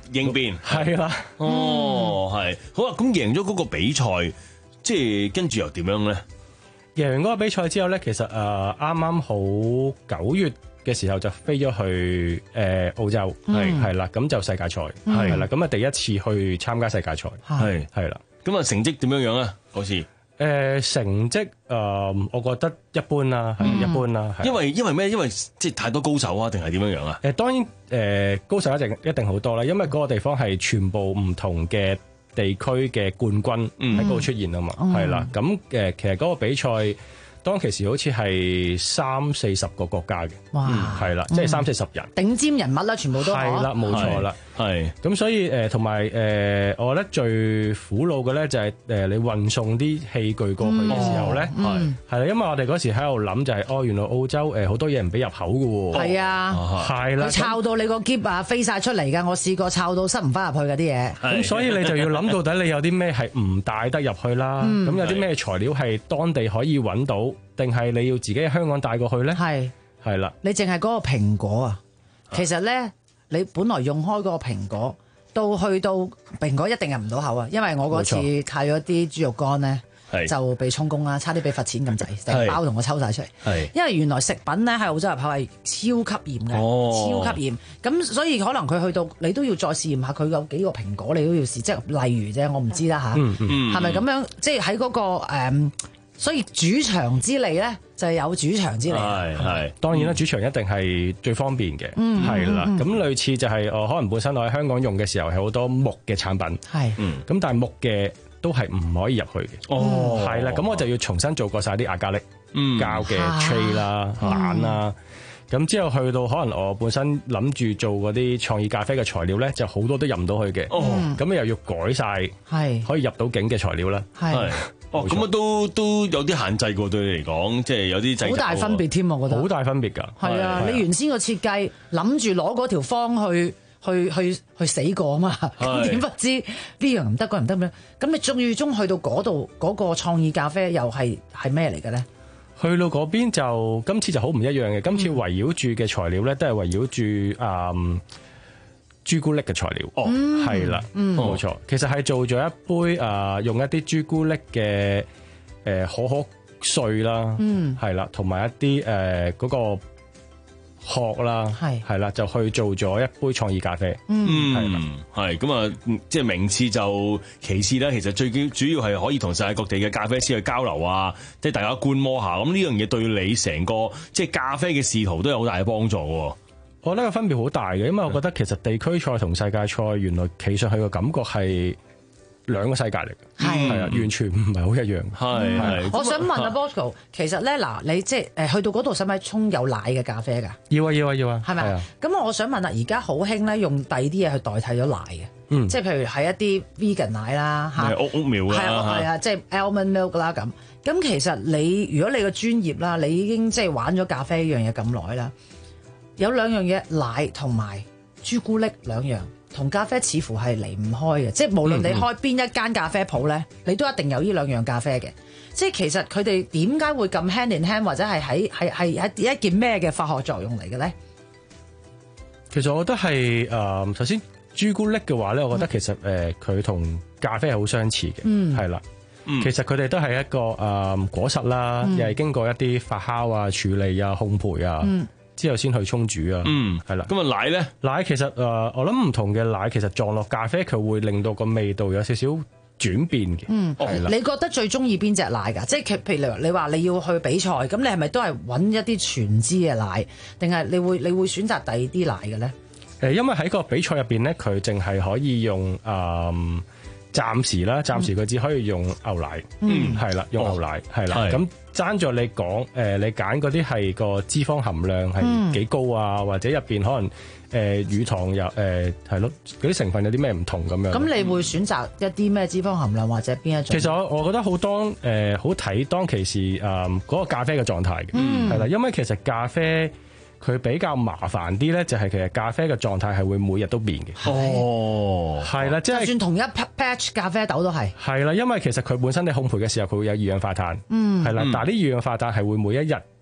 應變係啦。 哦，係好啊！咁贏咗嗰個比賽，即係跟住又點樣咧？ 贏完嗰個比賽之後咧，其實誒啱啱好九月嘅時候就飛咗去誒、呃、澳洲，係係啦，咁就世界賽係係啦，咁啊第一次去參加世界賽，係係啦， 咁啊成績點樣樣啊？嗰次誒、 呃、成績誒、呃，我覺得一般啦，係、嗯、一般啦， 因為因為咩？因為即係太多高手啊，定係點樣樣啊？ 誒、呃、當然誒、呃、高手一定一定好多啦，因為嗰個地方係全部唔同嘅地區嘅冠軍喺嗰度出現啊嘛，係啦、嗯，咁誒、呃、其實嗰個比賽。當其時好似係三四十個國家嘅， 哇， 係啦，即係三四十人， 頂尖人物啦，全部都係啦，冇錯啦，係。咁所以誒，同埋誒，我覺得最苦惱嘅咧就係誒，你運送啲器具過去嘅時候咧，係係啦，因為我哋嗰時喺度諗就係，哦，原來澳洲誒好多嘢唔俾入口嘅喎， 係啊，係啦，佢摷到你個篋啊飛晒出嚟㗎，我試過摷到塞唔翻入去嗰啲嘢。 咁所以你就要諗到底你有啲咩係唔帶得入去啦，咁有啲咩材料係當地可以揾到。定係你要自己喺香港帶過去咧？係係啦，你淨係嗰個蘋果啊，其實咧你本來用開嗰個蘋果，到去到蘋果一定入唔到口啊，因為我嗰次帶咗啲豬肉乾咧，就被充公啦，差啲俾罰錢咁滯，成包同我抽晒出嚟。係因為原來食品咧喺澳洲入口係超級嚴嘅，哦、超級嚴。咁所以可能佢去到你都要再試驗下佢有幾個蘋果，你都要試。即係例如啫，我唔知啦吓，係咪咁樣？即係喺嗰個誒。嗯所以主場之利咧，就係有主場之利。係係，當然啦，主場一定係最方便嘅。嗯，係啦。咁類似就係我可能本身我喺香港用嘅時候係好多木嘅產品。係，嗯。咁但係木嘅都係唔可以入去嘅。哦，係啦。咁我就要重新做過晒啲亞加力膠嘅 tray 啦、板啦。咁之後去到可能我本身諗住做嗰啲創意咖啡嘅材料咧，就好多都入唔到去嘅。哦，咁又要改晒，係可以入到境嘅材料啦。係。 哦，咁啊都都有啲限制㗎，對你嚟講，即係有啲製造好大分別添，我覺得好大分別㗎。係啊，你原先個設計諗住攞嗰條方去去去去死過啊嘛，咁點不知呢樣唔得，嗰樣唔得咩？咁你最終去到嗰度嗰個創意咖啡又係係咩嚟嘅咧？去到嗰邊就今次就好唔一樣嘅，今次圍繞住嘅材料咧都係圍繞住誒朱古力嘅材料，哦，係啦，冇錯，其實係做咗一杯誒、呃，用一啲朱古力嘅誒、呃、可可碎啦，嗯，係啦，同埋一啲誒嗰個殼啦，係係啦，就去做咗一杯創意咖啡，嗯，係啦，係咁啊，即係名次就其次啦，其實最主要係可以同世界各地嘅咖啡師去交流啊，即係大家觀摩下，咁呢樣嘢對你成個即係咖啡嘅仕途都有好大嘅幫助喎。我覺得個分別好大嘅，因為我覺得其實地區賽同世界賽原來企上去嘅感覺係兩個世界嚟嘅，係係啊，完全唔係好一樣。係係。我想問阿 Bosco，其實咧嗱，你即係誒去到嗰度使唔使沖有奶嘅咖啡㗎？要啊要啊要啊，係咪啊？咁我想問下，而家好興咧用第二啲嘢去代替咗奶嘅，嗯，即係譬如係一啲 vegan 奶啦嚇，屋屋苗啦，係啊係啊，即係 almond milk 啦咁。咁其實你如果你個專業啦，你已經即係玩咗咖啡呢樣嘢咁耐啦。有兩樣嘢，奶同埋朱古力兩樣，同咖啡似乎係離唔開嘅。即係無論你開邊一間咖啡鋪咧，你都一定有呢兩樣咖啡嘅。即係其實佢哋點解會咁 hand in hand，或者係喺係係一一件咩嘅化學作用嚟嘅咧？其實我覺得係誒、呃，首先朱古力嘅話咧，我覺得其實誒佢同咖啡係好相似嘅，嗯，係啦。嗯、其實佢哋都係一個誒、呃、果實啦，嗯、又係經過一啲發酵啊、處理啊、烘焙啊。嗯之後先去沖煮啊，嗯，係啦。咁啊奶咧，奶其實誒、呃，我諗唔同嘅奶其實撞落咖啡，佢會令到個味道有少少轉變嘅。嗯，係啦。你覺得最中意邊隻奶㗎？即係譬如你話你要去比賽，咁你係咪都係揾一啲全脂嘅奶，定係你會你會選擇第二啲奶嘅咧？誒，因為喺個比賽入邊咧，佢淨係可以用誒。呃暫時啦，暫時佢只可以用牛奶，嗯，係啦，用牛奶，係啦。咁爭在你講，誒，你揀嗰啲係個脂肪含量係幾高啊，或者入邊可能誒乳糖又誒係咯，嗰啲成分有啲咩唔同咁樣。咁你會選擇一啲咩脂肪含量或者邊一種？其實我我覺得好當誒好睇當其時誒嗰個咖啡嘅狀態嘅，係啦，因為其實咖啡。佢比較麻煩啲咧，就係其實咖啡嘅狀態係會每日都變嘅。哦，係啦，即係就算同一 batch 咖啡豆都係。係啦，因為其實佢本身你烘焙嘅時候，佢會有二氧化碳。嗯，係啦，但係啲二氧化碳係會每一日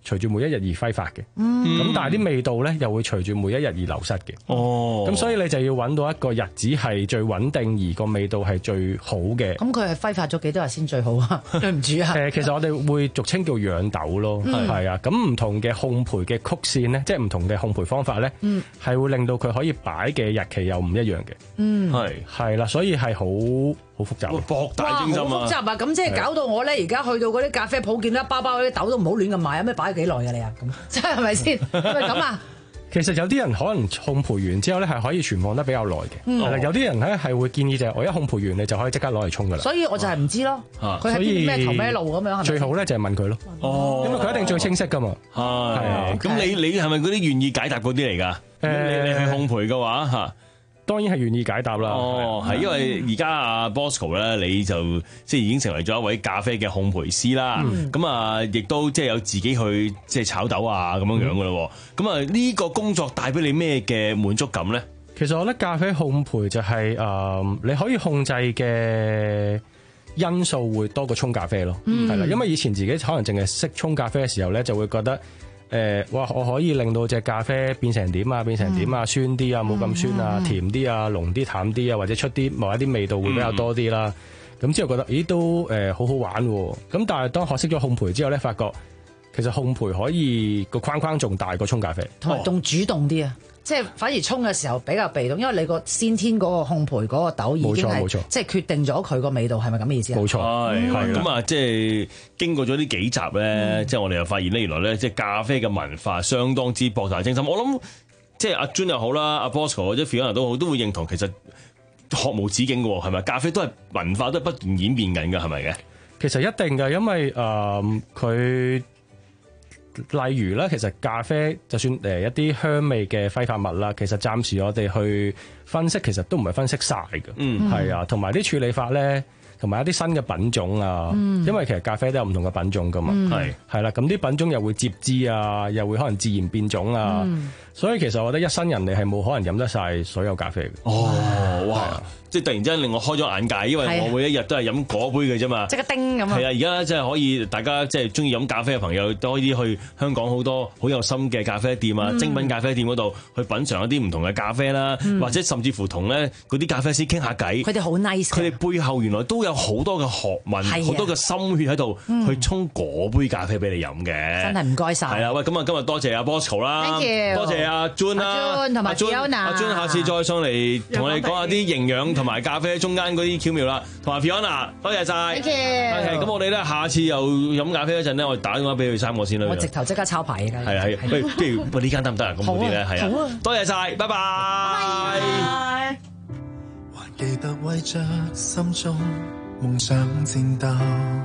隨住每一日而揮發嘅。咁、 嗯、 但係啲味道咧又會隨住每一日而流失嘅。 哦， 咁所以你就要揾到一個日子係最穩定，而個味道係最好嘅。 咁佢係揮發咗幾多日先最好啊？對唔住啊。 誒，其實我哋會俗稱叫養豆咯，係啊、嗯。咁唔同嘅烘焙嘅曲線咧，即係唔同嘅烘焙方法咧，係、嗯、會令到佢可以擺嘅日期又唔一樣嘅。嗯，係係啦，所以係好好複雜， 博大精深啊！ 好複雜啊！咁即係搞到我咧，而家去到嗰啲咖啡鋪見到一包包嗰啲豆都唔好亂咁買，有咩擺咗幾耐㗎你啊？咁即係係咪先？係咪咁啊？ 其實有啲人可能烘焙完之後咧係可以存放得比較耐嘅，係啦、嗯。有啲人咧係會建議就係我一烘焙完你就可以即刻攞嚟沖㗎啦。 所以我就係唔知咯，佢喺邊咩頭咩路咁樣係咪？ 最好咧就係問佢咯， 哦， 因為佢一定最清晰㗎嘛。 係啊，咁你你係咪嗰啲願意解答嗰啲嚟㗎？誒，你你去烘焙嘅話嚇。 當然係願意解答啦。 哦，係因為而家阿 Bosco 咧，你就即係已經成為咗一位咖啡嘅烘焙師啦。咁啊、嗯，亦都即係有自己去即係炒豆啊咁樣樣噶咯。咁啊、嗯，呢個工作帶俾你咩嘅滿足感咧？ 其實我覺得咖啡烘焙就係、是、誒、呃，你可以控制嘅因素會多過沖咖啡咯。係啦、嗯，因為以前自己可能淨係識沖咖啡嘅時候咧，就會覺得。誒，哇！我可以令到隻咖啡變成點啊？變成點啊？嗯、酸啲啊，冇咁酸啊，嗯、甜啲啊，濃啲、淡啲啊，或者出啲某一啲味道會比較多啲啦。咁、嗯、之後覺得，咦，都誒、呃、好好玩喎、啊。咁但係當學識咗烘焙之後咧，發覺其實烘焙可以個框框仲大過沖咖啡， 同埋仲主動啲啊！即係反而沖嘅時候比較被動，因為你個先天嗰個烘焙嗰個豆已經係即係決定咗佢個味道，係咪咁嘅意思啊？ 冇錯，係係咁啊！即係經過咗呢幾集咧，嗯、即係我哋又發現咧，原來咧即係咖啡嘅文化相當之博大精深。我諗即係阿 June 又好啦，阿 Bosco 或者 Fiona 都好，都會認同其實學無止境嘅喎，係咪？咖啡都係文化，都係不斷演變緊嘅，係咪嘅？ 其實一定嘅，因為誒佢。呃例如啦，其實咖啡就算誒一啲香味嘅揮發物啦，其實暫時我哋去分析，其實都唔係分析晒嘅，嗯，係啊，同埋啲處理法咧，同埋一啲新嘅品種啊，嗯、因為其實咖啡都有唔同嘅品種噶嘛，係係啦，咁啲品種又會接枝啊，又會可能自然變種啊，嗯、所以其實我覺得一生人你係冇可能飲得晒所有咖啡嘅。 哦，哇！即係突然之間令我開咗眼界，因為我每一日都係飲嗰杯嘅啫嘛， 即刻叮咁啊！ 係啊，而家即係可以，大家即係中意飲咖啡嘅朋友都可以去香港好多好有心嘅咖啡店啊、嗯、精品咖啡店嗰度去品嚐一啲唔同嘅咖啡啦，嗯、或者甚至乎同咧嗰啲咖啡師傾下偈。 佢哋好 nice， 佢哋背後原來都有好多嘅學問，好的多嘅心血喺度去沖嗰杯咖啡俾你飲嘅。 真係唔該晒。 係啊，喂，咁啊，今日多謝阿 Bosco 啦，Thank you，多謝阿 June 啦， 同埋 Fiona， 阿 June 下次再上嚟同我哋講下啲營養同埋咖啡中間嗰啲巧妙啦，同埋 Fiona， 多謝晒。 Thank you。 OK，咁我哋咧下次又飲咖啡嗰陣咧，我打電話俾佢三個先啦。 我直頭即刻抄牌嘅。 係係，喂，不如喂呢間得唔得啊？咁嗰啲咧係啊。多謝晒，拜拜。拜拜。 還記得為着心中夢想戰鬥，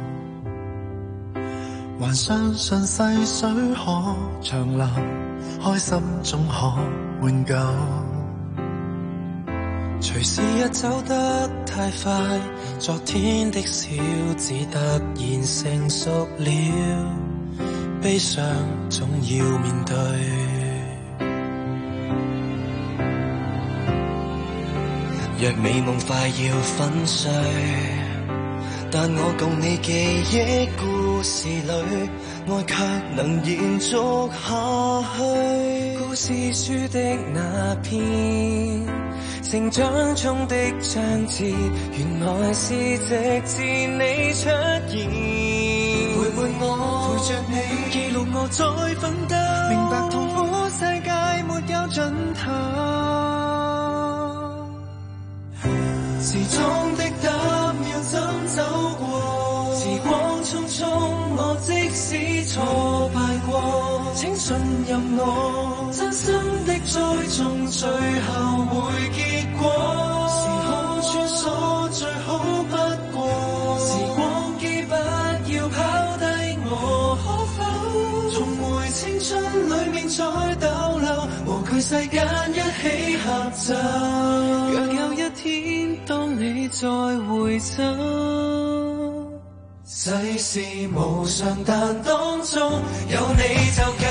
還相信細水可長流，開心總可永久。隨時日走得太快，昨天的小子突然成熟了，悲傷總要面對。若美夢快要粉碎，但我共你記憶故事裏，愛卻能延續下去。故事書的那篇，成長中的章節，原來是直至你出現，陪伴我，陪着你，記錄我再奮鬥，明白痛苦世界沒有盡頭。時鐘的打秒針走過，時光匆匆，我即使挫敗過，請信任我，真心的栽種最後會結果。時空穿梭最好不過，時光機不要拋低我，可否重回青春裏面再逗留，和佢世間一起合奏。若有一天當你再回首，世事無常，但當中有你就夠。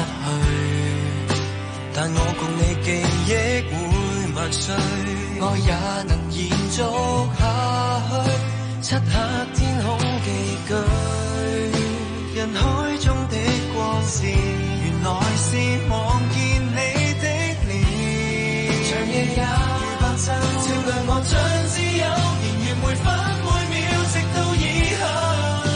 去，但我共你記憶會萬歲，愛也能延續下去。漆黑天空寄居，人海中的光線，原來是望見你的臉。長夜也如白晝，照亮我像自由，年月每分每秒，直到以後。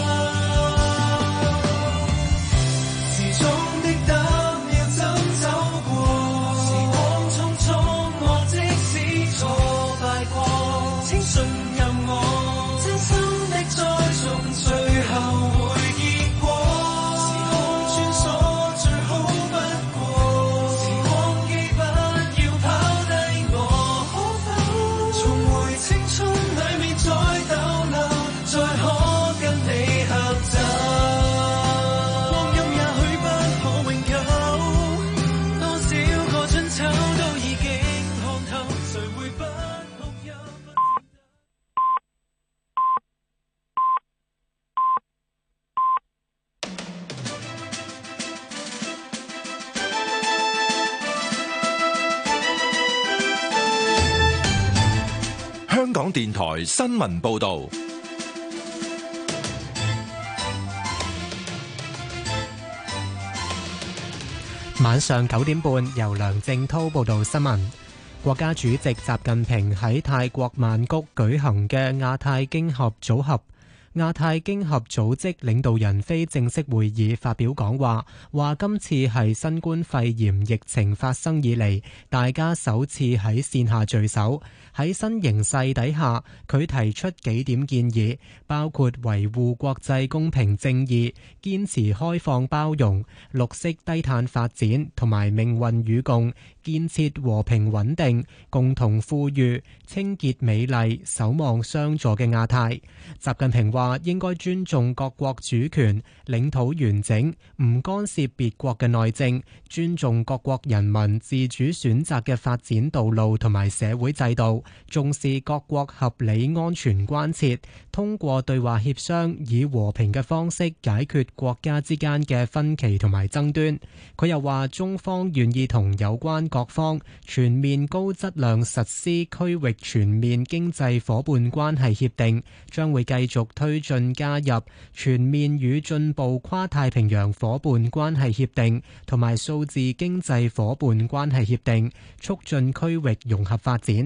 時鐘的膽要怎走過？時光匆匆，我即使挫敗過，請信任我，真心的栽種，最後會結果。時空穿梭最好不過，時光機不要拋低我，可否重回青春裡面再逗留，再可跟你合奏。光陰也許不可永久，多少個春秋都已經看透，誰會不哭泣？ 香港電台新聞報導， 晚上九點半，由梁正滔報道新聞。國家主席習近平喺泰國曼谷舉行嘅亞太經合組合亞太經合組織領導人非正式會議發表講話，話今次係新冠肺炎疫情發生以嚟，大家首次喺線下聚首。喺新形勢底下，佢提出幾點建議，包括維護國際公平正義、堅持開放包容、綠色低碳發展同埋命運與共、建設和平穩定、共同富裕、清潔美麗、守望相助嘅亞太。習近平話應該尊重各國主權、領土完整，唔干涉別國嘅內政，尊重各國人民自主選擇嘅發展道路同埋社會制度，重視各國合理安全關切，通過對話協商，以和平嘅方式解決國家之間嘅分歧同埋爭端。佢又話中方願意同有關各方全面高質量實施區域全面經濟夥伴關係協定，將會繼續推進加入全面與進步跨太平洋夥伴關係協定同埋數字經濟夥伴關係協定，促進區域融合發展。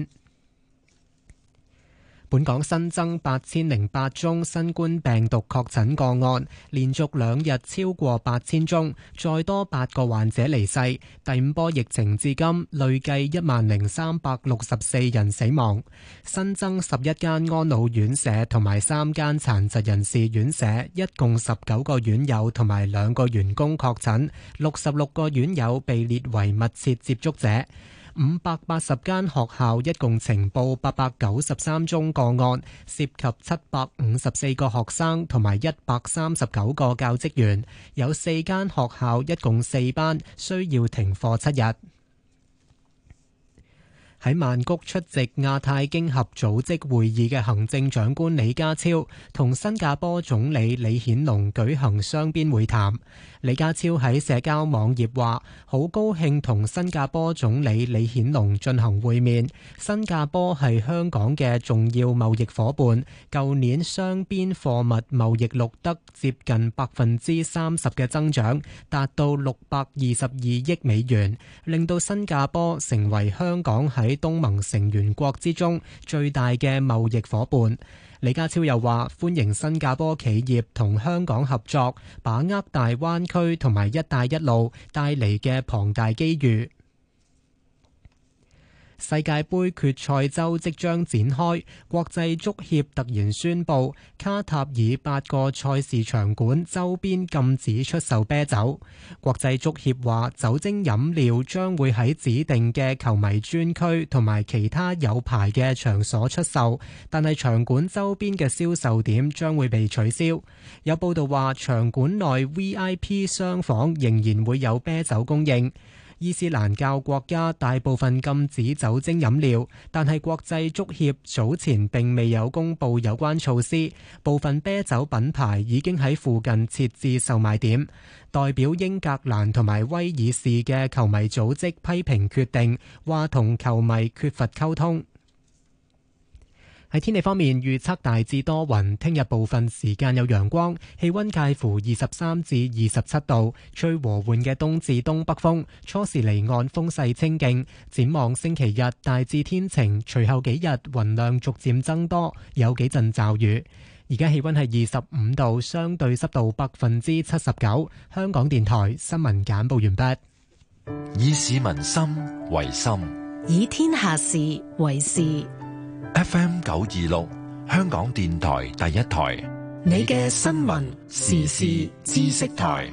本港新增八千零八宗新冠病毒確診個案，連續兩日超過八千宗，再多八個患者離世。第五波疫情至今累計一萬零三百六十四人死亡。新增十一間安老院舍同埋三間殘疾人士院舍，一共十九個院友同埋兩個員工確診，六十六個院友被列為密切接觸者。五百八十間學校一共呈報八百九十三宗個案，涉及七百五十四個學生同埋一百三十九個教職員，有四間學校一共四班需要停課七日。喺曼谷出席亞太經合組織會議嘅行政長官李家超同新加坡總理李顯龍舉行雙邊會談。李家超喺社交網頁話：好高興同新加坡總理李顯龍進行會面。新加坡係香港嘅重要貿易夥伴，舊年雙邊貨物貿易錄得接近百分之三十嘅增長，達到六百二十二億美元，令到新加坡成為香港喺東盟成員國之中最大嘅貿易夥伴。李家超又話歡迎新加坡企業同香港合作，把握大灣區同埋一帶一路帶嚟嘅龐大機遇。世界盃決賽周即將展開，國際足協突然宣布卡塔爾八個賽事場館周邊禁止出售啤酒。國際足協話酒精飲料將會喺指定嘅球迷專區同埋其他有牌嘅場所出售，但係場館周邊嘅銷售點將會被取消。有報道話場館內 V I P 廂房仍然會有啤酒供應。 伊斯蘭教國家大部分禁止酒精飲料，但係國際足協早前並未有公布有關措施。部分啤酒品牌已經喺附近設置售賣點。代表英格蘭同埋威爾士嘅球迷組織批評決定，話同球迷缺乏溝通。喺天氣方面，預測大致多雲，聽日部分時間有陽光，氣溫介乎二十三至二十七度，吹和緩嘅東至東北風，初時離岸風勢清勁。展望星期日大致天晴，隨後幾日雲量逐漸增多，有幾陣驟雨。而家氣溫係二十五度，相對濕度百分之七十九。香港電台新聞簡報完畢。 以市民心為心， 以天下事為事。 F M 九二六，香港電台第一台， 你嘅新聞時事知識台。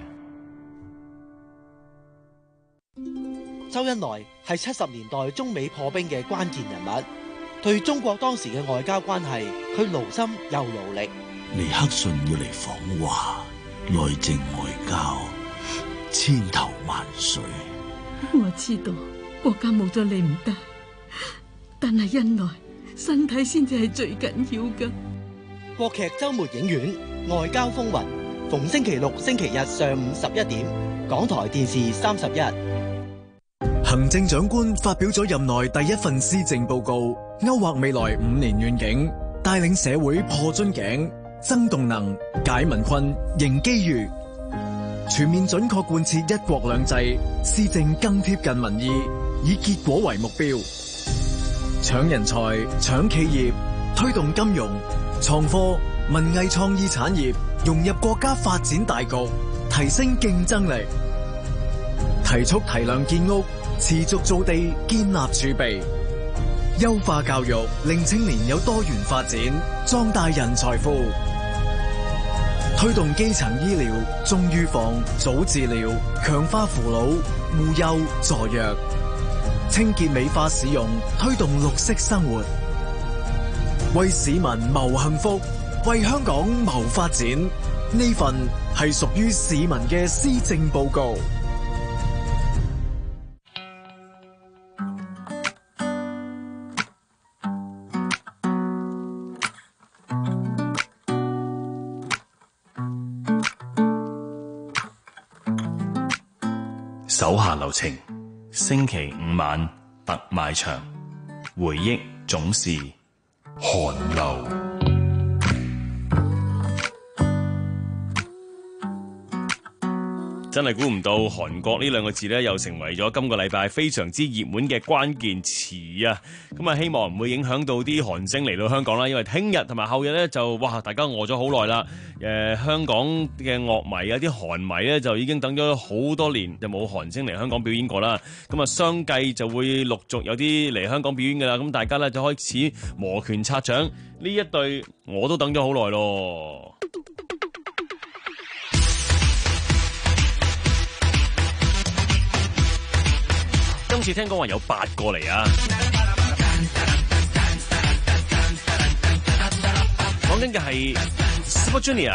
周恩來係七十年代中美破冰嘅關鍵人物，對中國當時嘅外交關係，佢勞心又勞力。 尼克遜要嚟訪華，內政外交千頭萬緒。 我知道國家冇咗你唔得，但係恩來身體先至係最緊要噶。 國劇周末影院《外交風雲》，逢星期六、星期日上午十一點，港台電視三十一。 行政長官發表咗任內第一份施政報告，勾畫未來五年願景，帶領社會破樽頸、增動能、解民困、迎機遇，全面準確貫徹一國兩制，施政更貼近民意，以結果為目標。搶人才、搶企業，推動金融、創科、文藝創意產業融入國家發展大局，提升競爭力。提速提量建屋，持續造地，建立儲備。優化教育，令青年有多元發展，壯大人才庫。推動基層醫療，重預防、早治療，強化扶老、護幼、助弱。清潔美化市容，推動綠色生活，為市民謀幸福，為香港謀發展。呢份係屬於市民嘅施政報告。 手下留情，星期五晚特賣場，回憶總是寒流。真係估唔到韓國呢兩個字呢，又成為咗今個禮拜非常之熱門嘅關鍵詞啊！咁啊，希望唔會影響到啲韓星嚟到香港啦，因為聽日同埋後日呢，就哇，大家餓咗好耐啦。誒、呃，香港嘅樂迷啊，啲韓迷呢，就已經等咗好多年，就冇韓星嚟香港表演過啦。咁啊，相繼就會陸續有啲嚟香港表演噶啦。咁大家呢，就開始摩拳擦掌，呢一對我都等咗好耐咯。今次聽講話有八個嚟啊！講緊嘅係 Super Junior。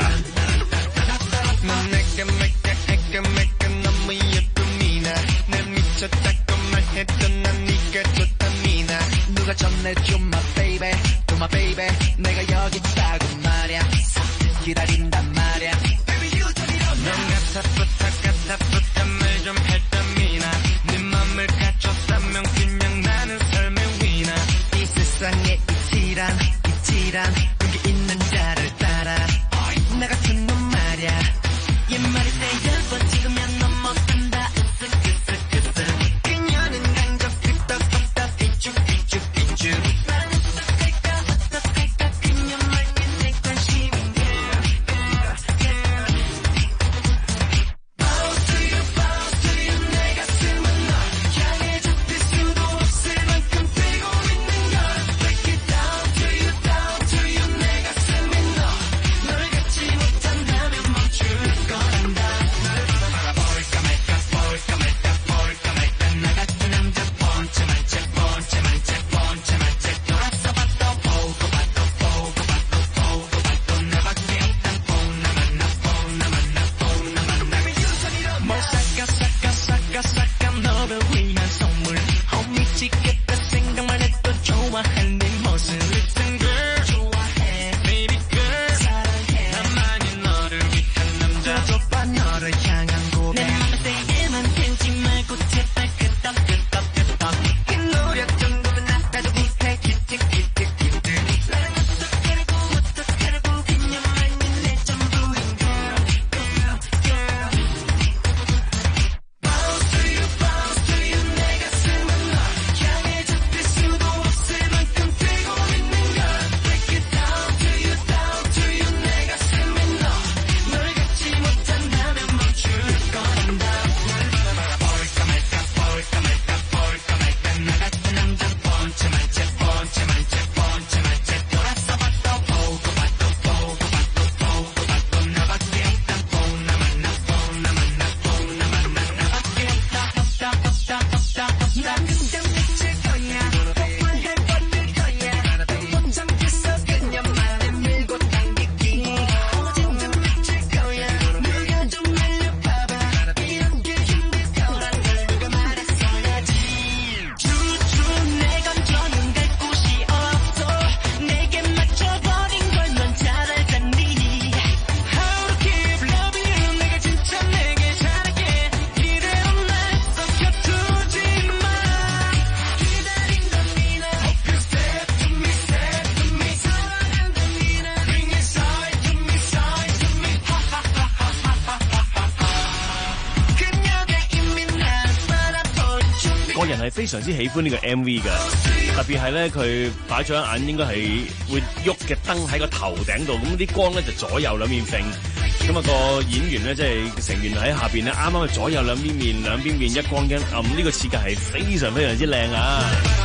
非常之喜歡呢個 M V 㗎，特別係咧佢擺咗一眼應該係會喐嘅燈喺個頭頂度，咁啲光咧就左右兩面揈，咁啊個演員咧即係成員喺下邊咧，啱啱係左右兩邊面兩邊面一光一暗，呢個設計係非常非常之靚啊！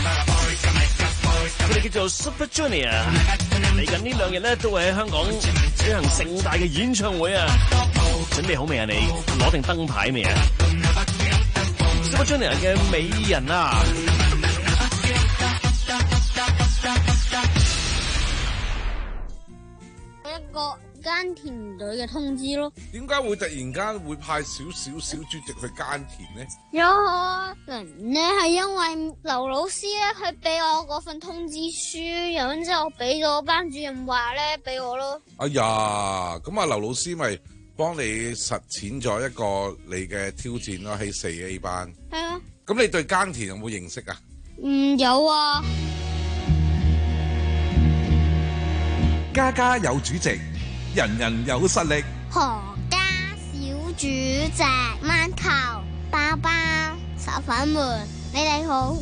佢哋叫做 Super Junior， 嚟緊呢兩日咧都會喺香港舉行盛大嘅演唱會啊！準備好未啊？你攞定燈牌未啊 ？Super Junior 嘅美人啊！ 一個耕田隊嘅通知咯。 點解會突然間會派少少小豬隻去耕田呢？ 有可能呢係因為劉老師咧，佢俾我嗰份通知書，然之後俾咗班主任話咧俾我咯。 哎呀，咁啊劉老師咪幫你實踐咗一個你嘅挑戰咯，喺四 A 班。 係啊。 咁你對耕田有冇認識啊？ 嗯，有啊。 家家有主席，人人有實力。 何家小主席，饅頭、包包、手粉們，你哋好。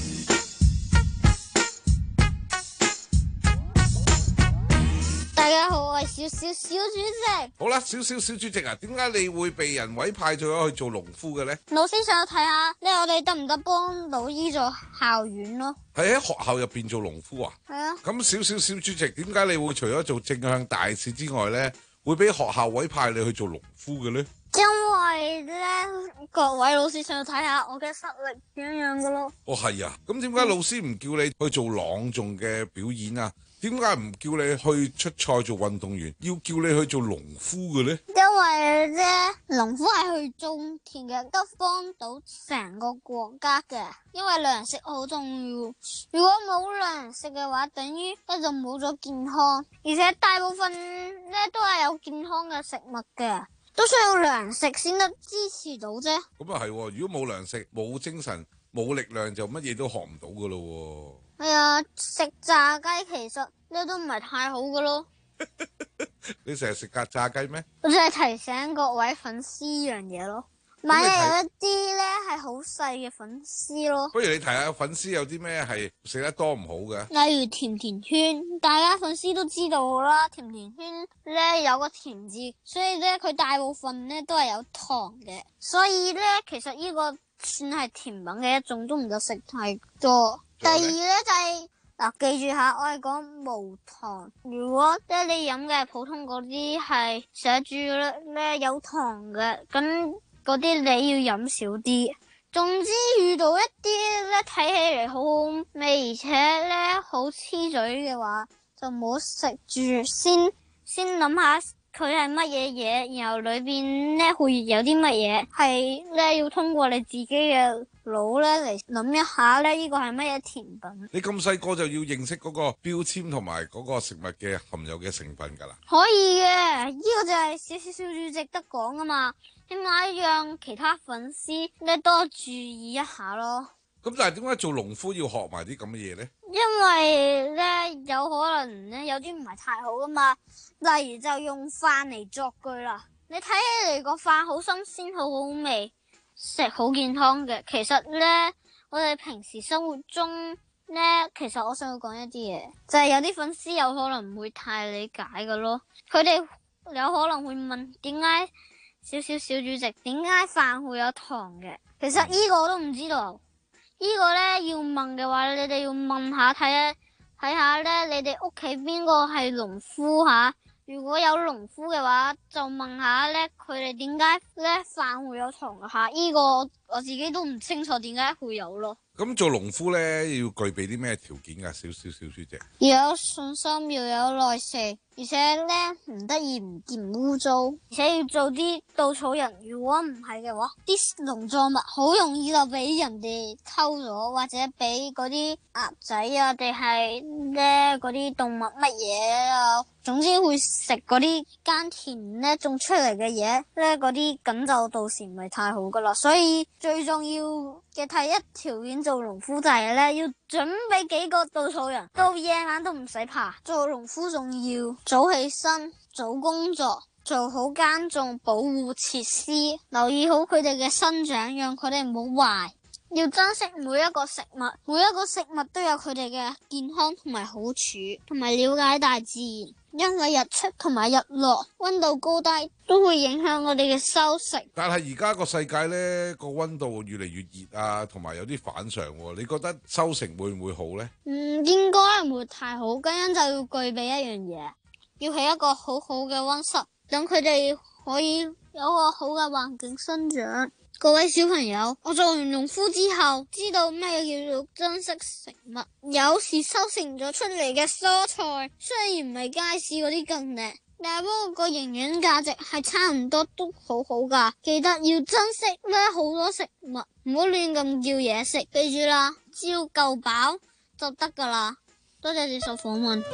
大家好，我係小小小主席。 好啦，小小小主席啊，點解你會被人委派咗去做農夫嘅咧？ 老師想睇下咧，我哋得唔得幫老姨做校園咯？ 係喺學校入邊做農夫啊？ 係啊。咁小小小主席，點解你會除咗做正向大使之外咧，會俾學校委派你去做農夫嘅咧？ 因為咧，各位老師想睇下我嘅實力點樣嘅咯。 哦，係啊。咁點解老師唔叫你去做朗誦嘅表演啊？點解唔叫你去出賽做運動員，要叫你去做農夫嘅咧？ 因為咧，農夫係去種田嘅，都幫到成個國家嘅。因為糧食好重要，如果冇糧食嘅話，等於咧就冇咗健康。而且大部分咧都係有健康嘅食物嘅，都需要糧食先得支持到啫。 咁啊係，如果冇糧食、冇精神、冇力量，就乜嘢都學唔到噶咯。 係啊，食炸雞其實咧都唔係太好噶咯。 你成日食架炸雞咩？ 我就係提醒各位粉絲呢樣嘢咯。買嚟有一啲咧係好細嘅粉絲咯。 不如你提下粉絲有啲咩係食得多唔好嘅？ 例如甜甜圈，大家粉絲都知道啦。甜甜圈咧有個甜字，所以咧佢大部分咧都係有糖嘅。所以咧其實呢個算係甜品嘅一種，都唔得食太多。第二咧就係、是、嗱，記住下，我係講無糖。如果即係你飲嘅普通嗰啲係寫住咧有糖嘅，咁嗰啲你要飲少啲。總之遇到一啲咧睇起嚟好好味，而且咧好黐嘴嘅話，就唔好食住，先先諗下佢係乜嘢嘢，然後裏邊咧會有啲乜嘢係咧要通過你自己嘅腦咧嚟諗一下咧，呢個係乜嘢甜品？ 你咁細個就要認識嗰個標籤同埋嗰個食物嘅含有嘅成分噶啦？ 可以嘅，呢個就係小小小主席得講啊嘛，起碼讓其他粉絲咧多注意一下咯。 咁但係點解做農夫要學埋啲咁嘅嘢咧？ 因為咧有可能咧有啲唔係太好噶嘛，例如就用飯嚟作句啦。你睇起嚟個飯好新鮮，好好味，食好健康嘅。其實咧，我哋平時生活中咧，其實我想要講一啲嘢，就係有啲粉絲有可能唔會太理解㗎咯。佢哋有可能會問點解小小小主席點解飯會有糖嘅？其實呢個我都唔知道。呢個咧要問嘅話，你哋要問下睇下睇下咧，你哋屋企邊個係農夫吓？如果有農夫嘅話，就問下咧，佢哋點解咧飯會有糖吓？呢個我自己都唔清楚點解會有咯。 咁做農夫咧要具備啲咩條件噶？小小小主席要有信心，要有耐性，而且咧唔得意唔見污糟，而且要做啲稻草人。如果唔係嘅話，啲農作物好容易就俾人哋偷咗，或者俾嗰啲鴨仔啊，定係咧嗰啲動物乜嘢啊，總之會食嗰啲耕田咧種出嚟嘅嘢咧，嗰啲咁就到時唔係太好噶啦。所以最重要嘅第一條件做農夫就係咧，要準備幾個稻草人，到夜晚都唔使怕。做農夫仲要早起身，早工作，做好耕種，保護設施，留意好佢哋嘅生長，讓佢哋唔好壞。 要珍惜每一個食物，每一個食物都有佢哋嘅健康同埋好處，同埋了解大自然。因為日出同埋日落、溫度高低都會影響我哋嘅收成。 但係而家個世界呢個溫度越嚟越熱啊，同埋有啲反常喎。你覺得收成會唔會好呢？ 嗯，應該唔會太好，咁樣就要具備一樣嘢，要起一個好好嘅溫室，等佢哋可以有個好嘅環境生長。各位小朋友，我做完農夫之後，知道咩叫做珍惜食物。有時收成咗出嚟嘅蔬菜，雖然唔係街市嗰啲咁靚，但係不過個營養價值係差唔多，都好好噶。記得要珍惜咧好多食物，唔好亂咁叫嘢食。記住啦，只要夠飽就得噶啦。多謝接受訪問。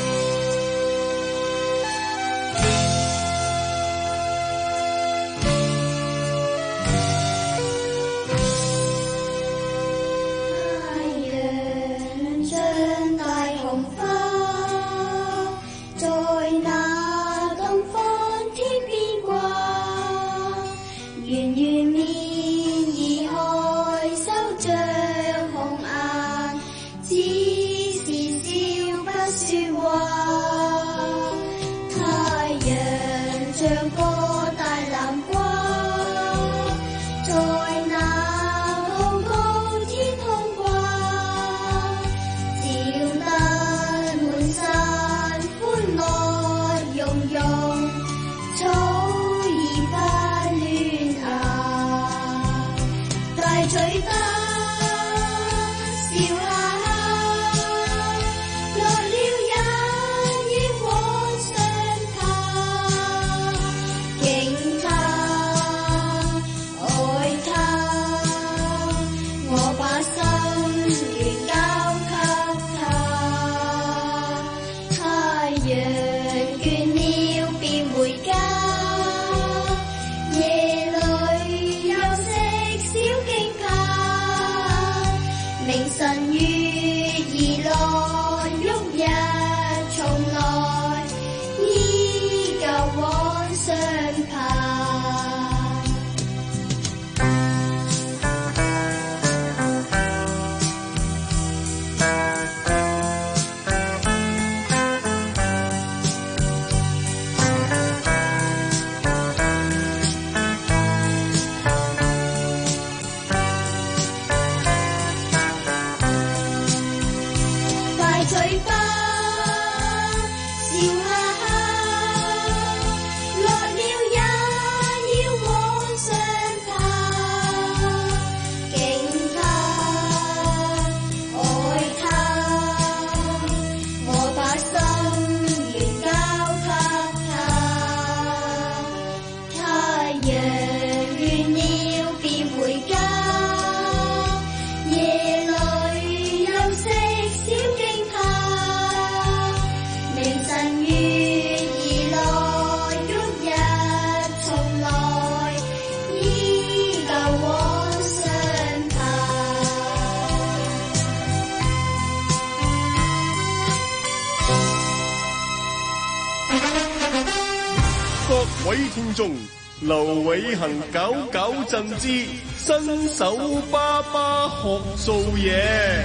各位聽眾，劉偉恒搞搞震之新手爸爸學做嘢。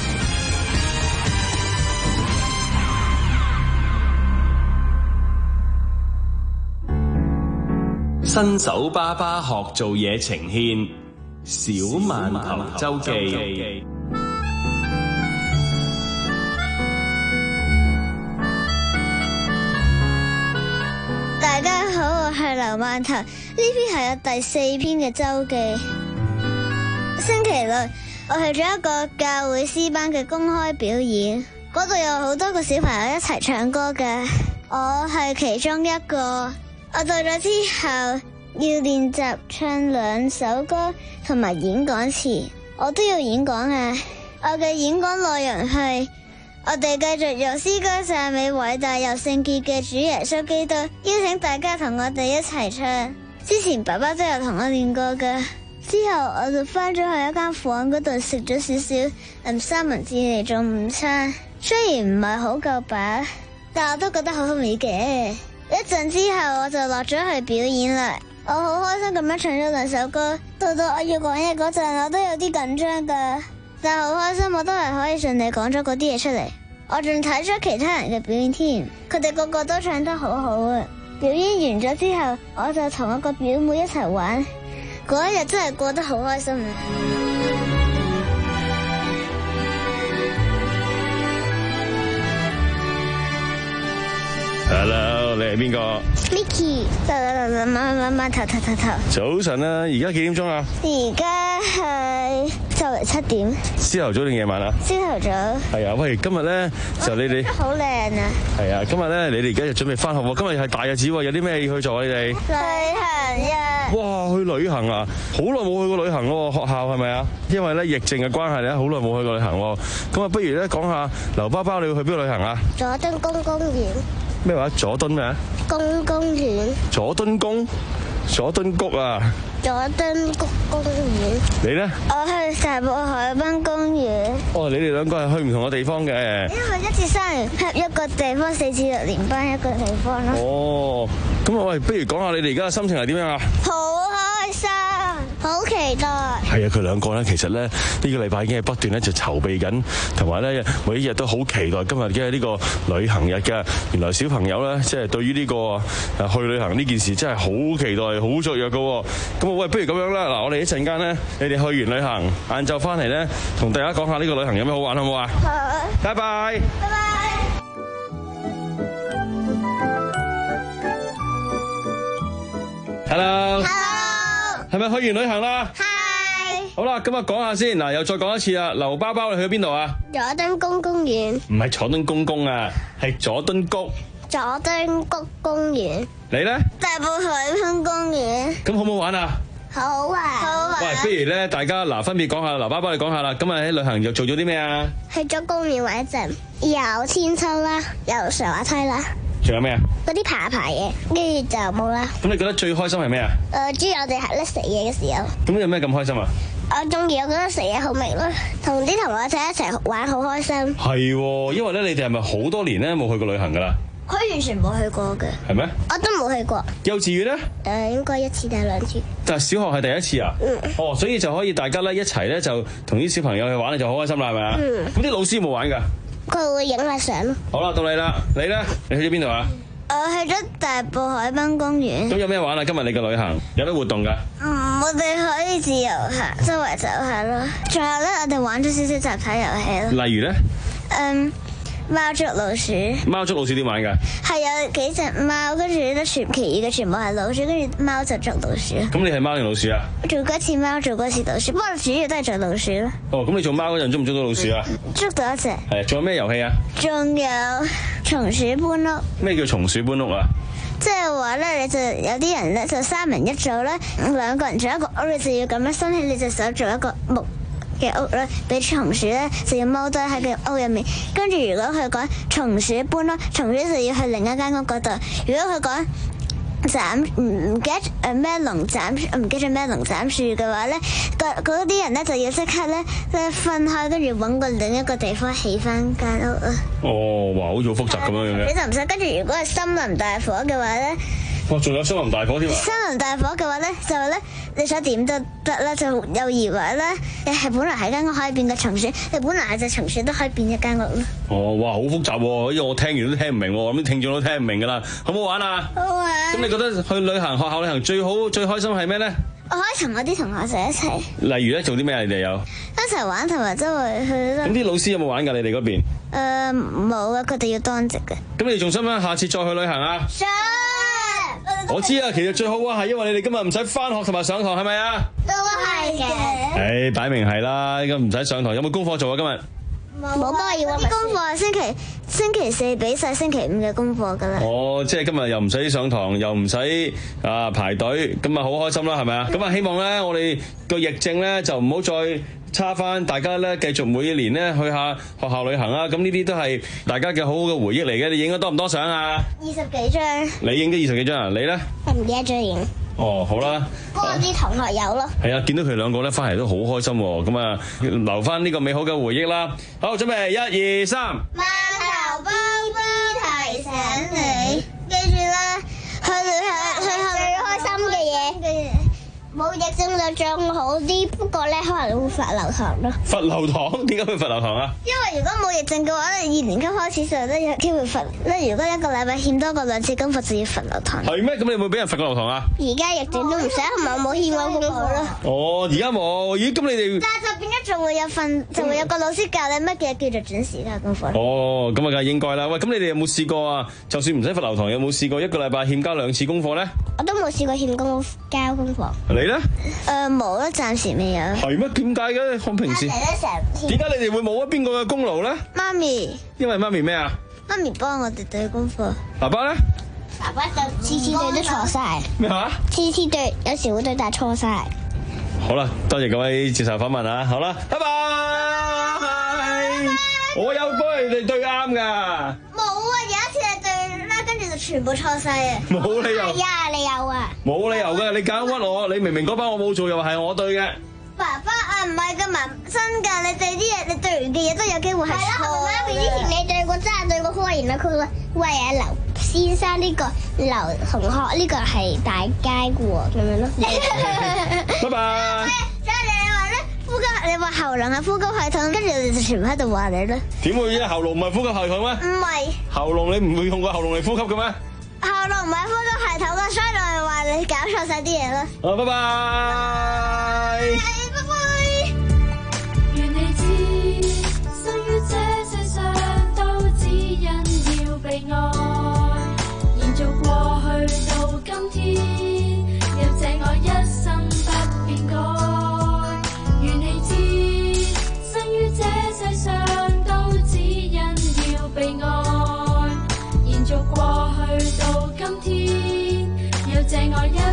新手爸爸學做嘢呈獻小饅頭周記。 大家好，我係劉饅頭，呢篇係我第四篇嘅周記。星期六我去咗一個教會詩班嘅公開表演，嗰度有好多個小朋友一齊唱歌嘅，我係其中一個。我到咗之後要練習唱兩首歌同埋演講詞，我都要演講啊！我嘅演講內容係：我哋繼續用詩歌讚美偉大又聖潔嘅主耶穌基督，邀請大家同我哋一齊唱。之前爸爸都有同我練過㗎，之後我就翻咗去一間房嗰度食咗少少嗯三文治嚟做午餐，雖然唔係好夠飽，但我都覺得好好味嘅。一陣之後我就落咗去表演啦。 我好開心咁樣唱咗兩首歌，到到我要講嘢嗰陣，我都有啲緊張㗎，但係好開心，我都係可以順利講咗嗰啲嘢出嚟。我仲睇咗其他人嘅表演添，佢哋個個都唱得好好啊！表演完咗之後，我就同我個表妹一齊玩，嗰一日真係過得好開心啊！ Hello， 你係邊個 ？Mickey，慢慢慢慢頭頭頭頭。 早晨啊，而家幾點鐘啊？ 而家係就嚟七點。 朝頭早定夜晚啊？ 朝頭早。 係啊，喂，今日咧就你哋好靚啊！ 係啊，今日咧你哋而家就準備翻學喎，今日係大日子喎，有啲咩要去做啊？你哋旅行呀！ 哇，去旅行啊！好耐冇去過旅行咯，學校係咪啊？因為咧疫症嘅關係咧，好耐冇去過旅行喎。咁啊，不如咧講下劉包包，你要去邊度旅行啊？ 佐敦公公園。 咩話？佐敦咩啊？ 公公園。 佐敦宮？佐敦谷啊？ 佐敦谷公園。 你咧？ 我去大埔海濱公園。 哦，你哋兩個係去唔同嘅地方嘅。 因為一次生完喺一個地方，四次六年班一個地方咯。 哦，咁啊，喂，不如講下你哋而家嘅心情係點樣啊？ 好開心，好期待。 係啊，佢兩個咧，其實咧呢個禮拜已經係不斷咧就籌備緊，同埋咧每一日都好期待今日嘅呢個旅行日嘅。原來小朋友咧，即係對於呢個誒去旅行呢件事真係好期待、好雀躍嘅。咁啊，喂，不如咁樣啦，嗱，我哋一陣間咧，你哋去完旅行，晏晝翻嚟咧，同大家講下呢個旅行有咩好玩，好唔好啊？好。拜拜。拜拜。Hello。Hello。係咪去完旅行啦？係。好啦，咁啊講下先，嗱，又再講一次啊，劉包包你去咗邊度啊？ 佐敦公公園。唔係佐敦公公啊，係佐敦谷。 佐敦谷公園。 你咧？ 大埔海濱公園。 咁好唔好玩啊？ 好玩。好玩。 喂，不如咧，大家嗱分別講下，劉包包你講下啦，今日喺旅行又做咗啲咩啊？ 去咗公園玩一陣，有千秋啦，有上滑梯啦。 仲有咩啊？ 嗰啲爬爬嘢，跟住就冇啦。 咁你覺得最開心係咩啊？ 誒，中意我哋喺咧食嘢嘅時候。 咁有咩咁開心啊？ 我中意，我覺得食嘢好味咯，同啲同學仔一齊玩好開心。 係，因為咧你哋係咪好多年咧冇去過旅行噶啦？ 佢完全冇去過嘅。 係咩？ 我都冇去過。 幼稚園咧？ 誒，應該一次定係兩次。 但係小學係第一次啊？嗯。哦，所以就可以大家咧一齊咧就同啲小朋友去玩，你就好開心啦，係咪啊？嗯。咁啲老師有冇玩噶？佢會影下相咯。好啦，到你啦，你咧？你去咗邊度啊？我去咗大埔海濱公園。咁有咩玩啊？今日你嘅旅行有咩活動噶？嗯，我哋可以自由行，周圍走下咯。最後咧，我哋玩咗少少集體遊戲咯。例如咧？嗯。貓捉老鼠，貓捉老鼠點玩㗎？係有幾隻貓，跟住咧全其餘嘅全部係老鼠，跟住貓就捉老鼠。咁你係貓定老鼠啊？做過一次貓，做過一次老鼠，不過主要都係做老鼠咯。哦，咁你做貓嗰陣捉唔捉到老鼠啊？捉到一隻。係，仲有咩遊戲啊？仲有松鼠搬屋。咩叫松鼠搬屋啊？即係話咧，你就有啲人咧就三人一組咧，兩個人做一個屋，你就要咁樣伸起你隻手做一個木嘅屋咧，俾松鼠咧就要踎低喺個屋入面，跟住如果佢講松鼠搬屋，松鼠就要去另一間屋嗰度。如果佢講斬唔唔記得誒咩龍斬唔記得咩龍斬樹嘅話咧，嗰嗰啲人咧就要即刻咧即係分開，跟住揾個另一個地方起翻間屋啊！哦，哇，好似好複雜咁樣樣嘅。你就唔使跟住，如果係森林大火嘅話咧。哇！仲有森林大火添啊！森林大火嘅話咧，就係咧，你想點都得啦，就又以為咧，你係本來喺間屋可以變個松鼠，你本來係隻松鼠都可以變一間屋咯。哦，哇！好複雜喎，因為我聽完都聽唔明，咁啲聽眾都聽唔明噶啦，好唔好玩啊？好玩。咁你覺得去旅行、學校旅行最好、最開心係咩咧？我可以同我啲同學仔一齊。例如咧，做啲咩啊？你哋有一齊玩，同埋周圍去。咁啲老師有冇玩㗎？你哋嗰邊？誒冇啊，佢哋要當值嘅。咁你仲想唔想下次再去旅行啊？想。我知啊，其實最好啊，係因為你哋今日唔使翻學同埋上堂，係咪啊？都係嘅。誒，擺明係啦，咁唔使上堂，有冇功課做啊？今日冇，冇幫我要啲功課，星期星期四俾晒星期五嘅功課噶啦。哦，即係今日又唔使上堂，又唔使啊排隊，咁啊好開心啦，係咪啊？咁啊希望咧，我哋個疫症咧就唔好再差翻，大家咧繼續每一年咧去下學校旅行啊！咁呢啲都係大家嘅好好嘅回憶嚟嘅。你影咗多唔多相啊？二十幾張。你影咗二十幾張啊？你咧？我唔記得咗影。哦，好啦。不過啲同學有咯。係啊，見到佢兩個咧翻嚟都好開心喎。咁啊，留翻呢個美好嘅回憶啦。好，準備一二三。馬頭包包提醒你，記住啦，去旅行去學最開心嘅嘢。 冇疫症就仲好啲，不過咧可能會罰留堂咯。 罰留堂？點解會罰留堂啊？ 因為如果冇疫症嘅話咧，二年級開始就都有機會罰咧。如果一個禮拜欠多過兩次功課，就要罰留堂。 係咩？咁你有冇俾人罰過留堂啊？ 而家疫症都唔使，同埋冇欠過功課咯。 哦，而家冇。咦，咁你哋？ 但係就變咗仲會有份，就會有個老師教你乜嘢叫做準時交功課。 哦，咁啊，梗係應該啦。喂，咁你哋有冇試過啊？就算唔使罰留堂，有冇試過一個禮拜欠交兩次功課咧？ 我都冇試過欠功交功課。 你咧？ 誒冇啦，暫時未有。 係咩？點解嘅？我平時點解你哋會冇啊？邊個嘅功勞咧？ 媽咪。 因為媽咪咩啊？ 媽咪幫我哋對功課。 爸爸咧？ 爸爸就次次對都錯晒。 咩話？ 次次對，有時會對但錯晒。 好啦，多謝各位接受訪問啊！好啦，拜拜。我有幫你哋對啱噶。 冇啊！有一次係對啦，跟住就全部錯晒啊！ 冇理由。 係啊，你有啊？ 冇理由嘅，你搞屈我，你明明嗰班我冇做，又係我對嘅。 爸爸啊，唔係㗎嘛，真㗎！你對啲嘢，你對完嘅嘢都有機會係錯。係啦，媽咪之前你對過真係對過科，然後佢話喂啊劉先生呢個劉同學呢個係大街嘅喎，咁樣咯。 拜拜。 所以你話咧呼吸，你話喉嚨係呼吸系統，跟住你就全部喺度話你咧。 點會啫？喉嚨唔係呼吸系統咩？ 唔係。喉嚨你唔會用個喉嚨嚟呼吸嘅咩？ 喉嚨唔係呼吸系統嘅，所以我係話你搞錯晒啲嘢咯。 好，拜拜。 被愛延續過去到今天，有這愛一生不變改。願你知，生於這世上都只因要被愛，延續過去到今天，有這愛一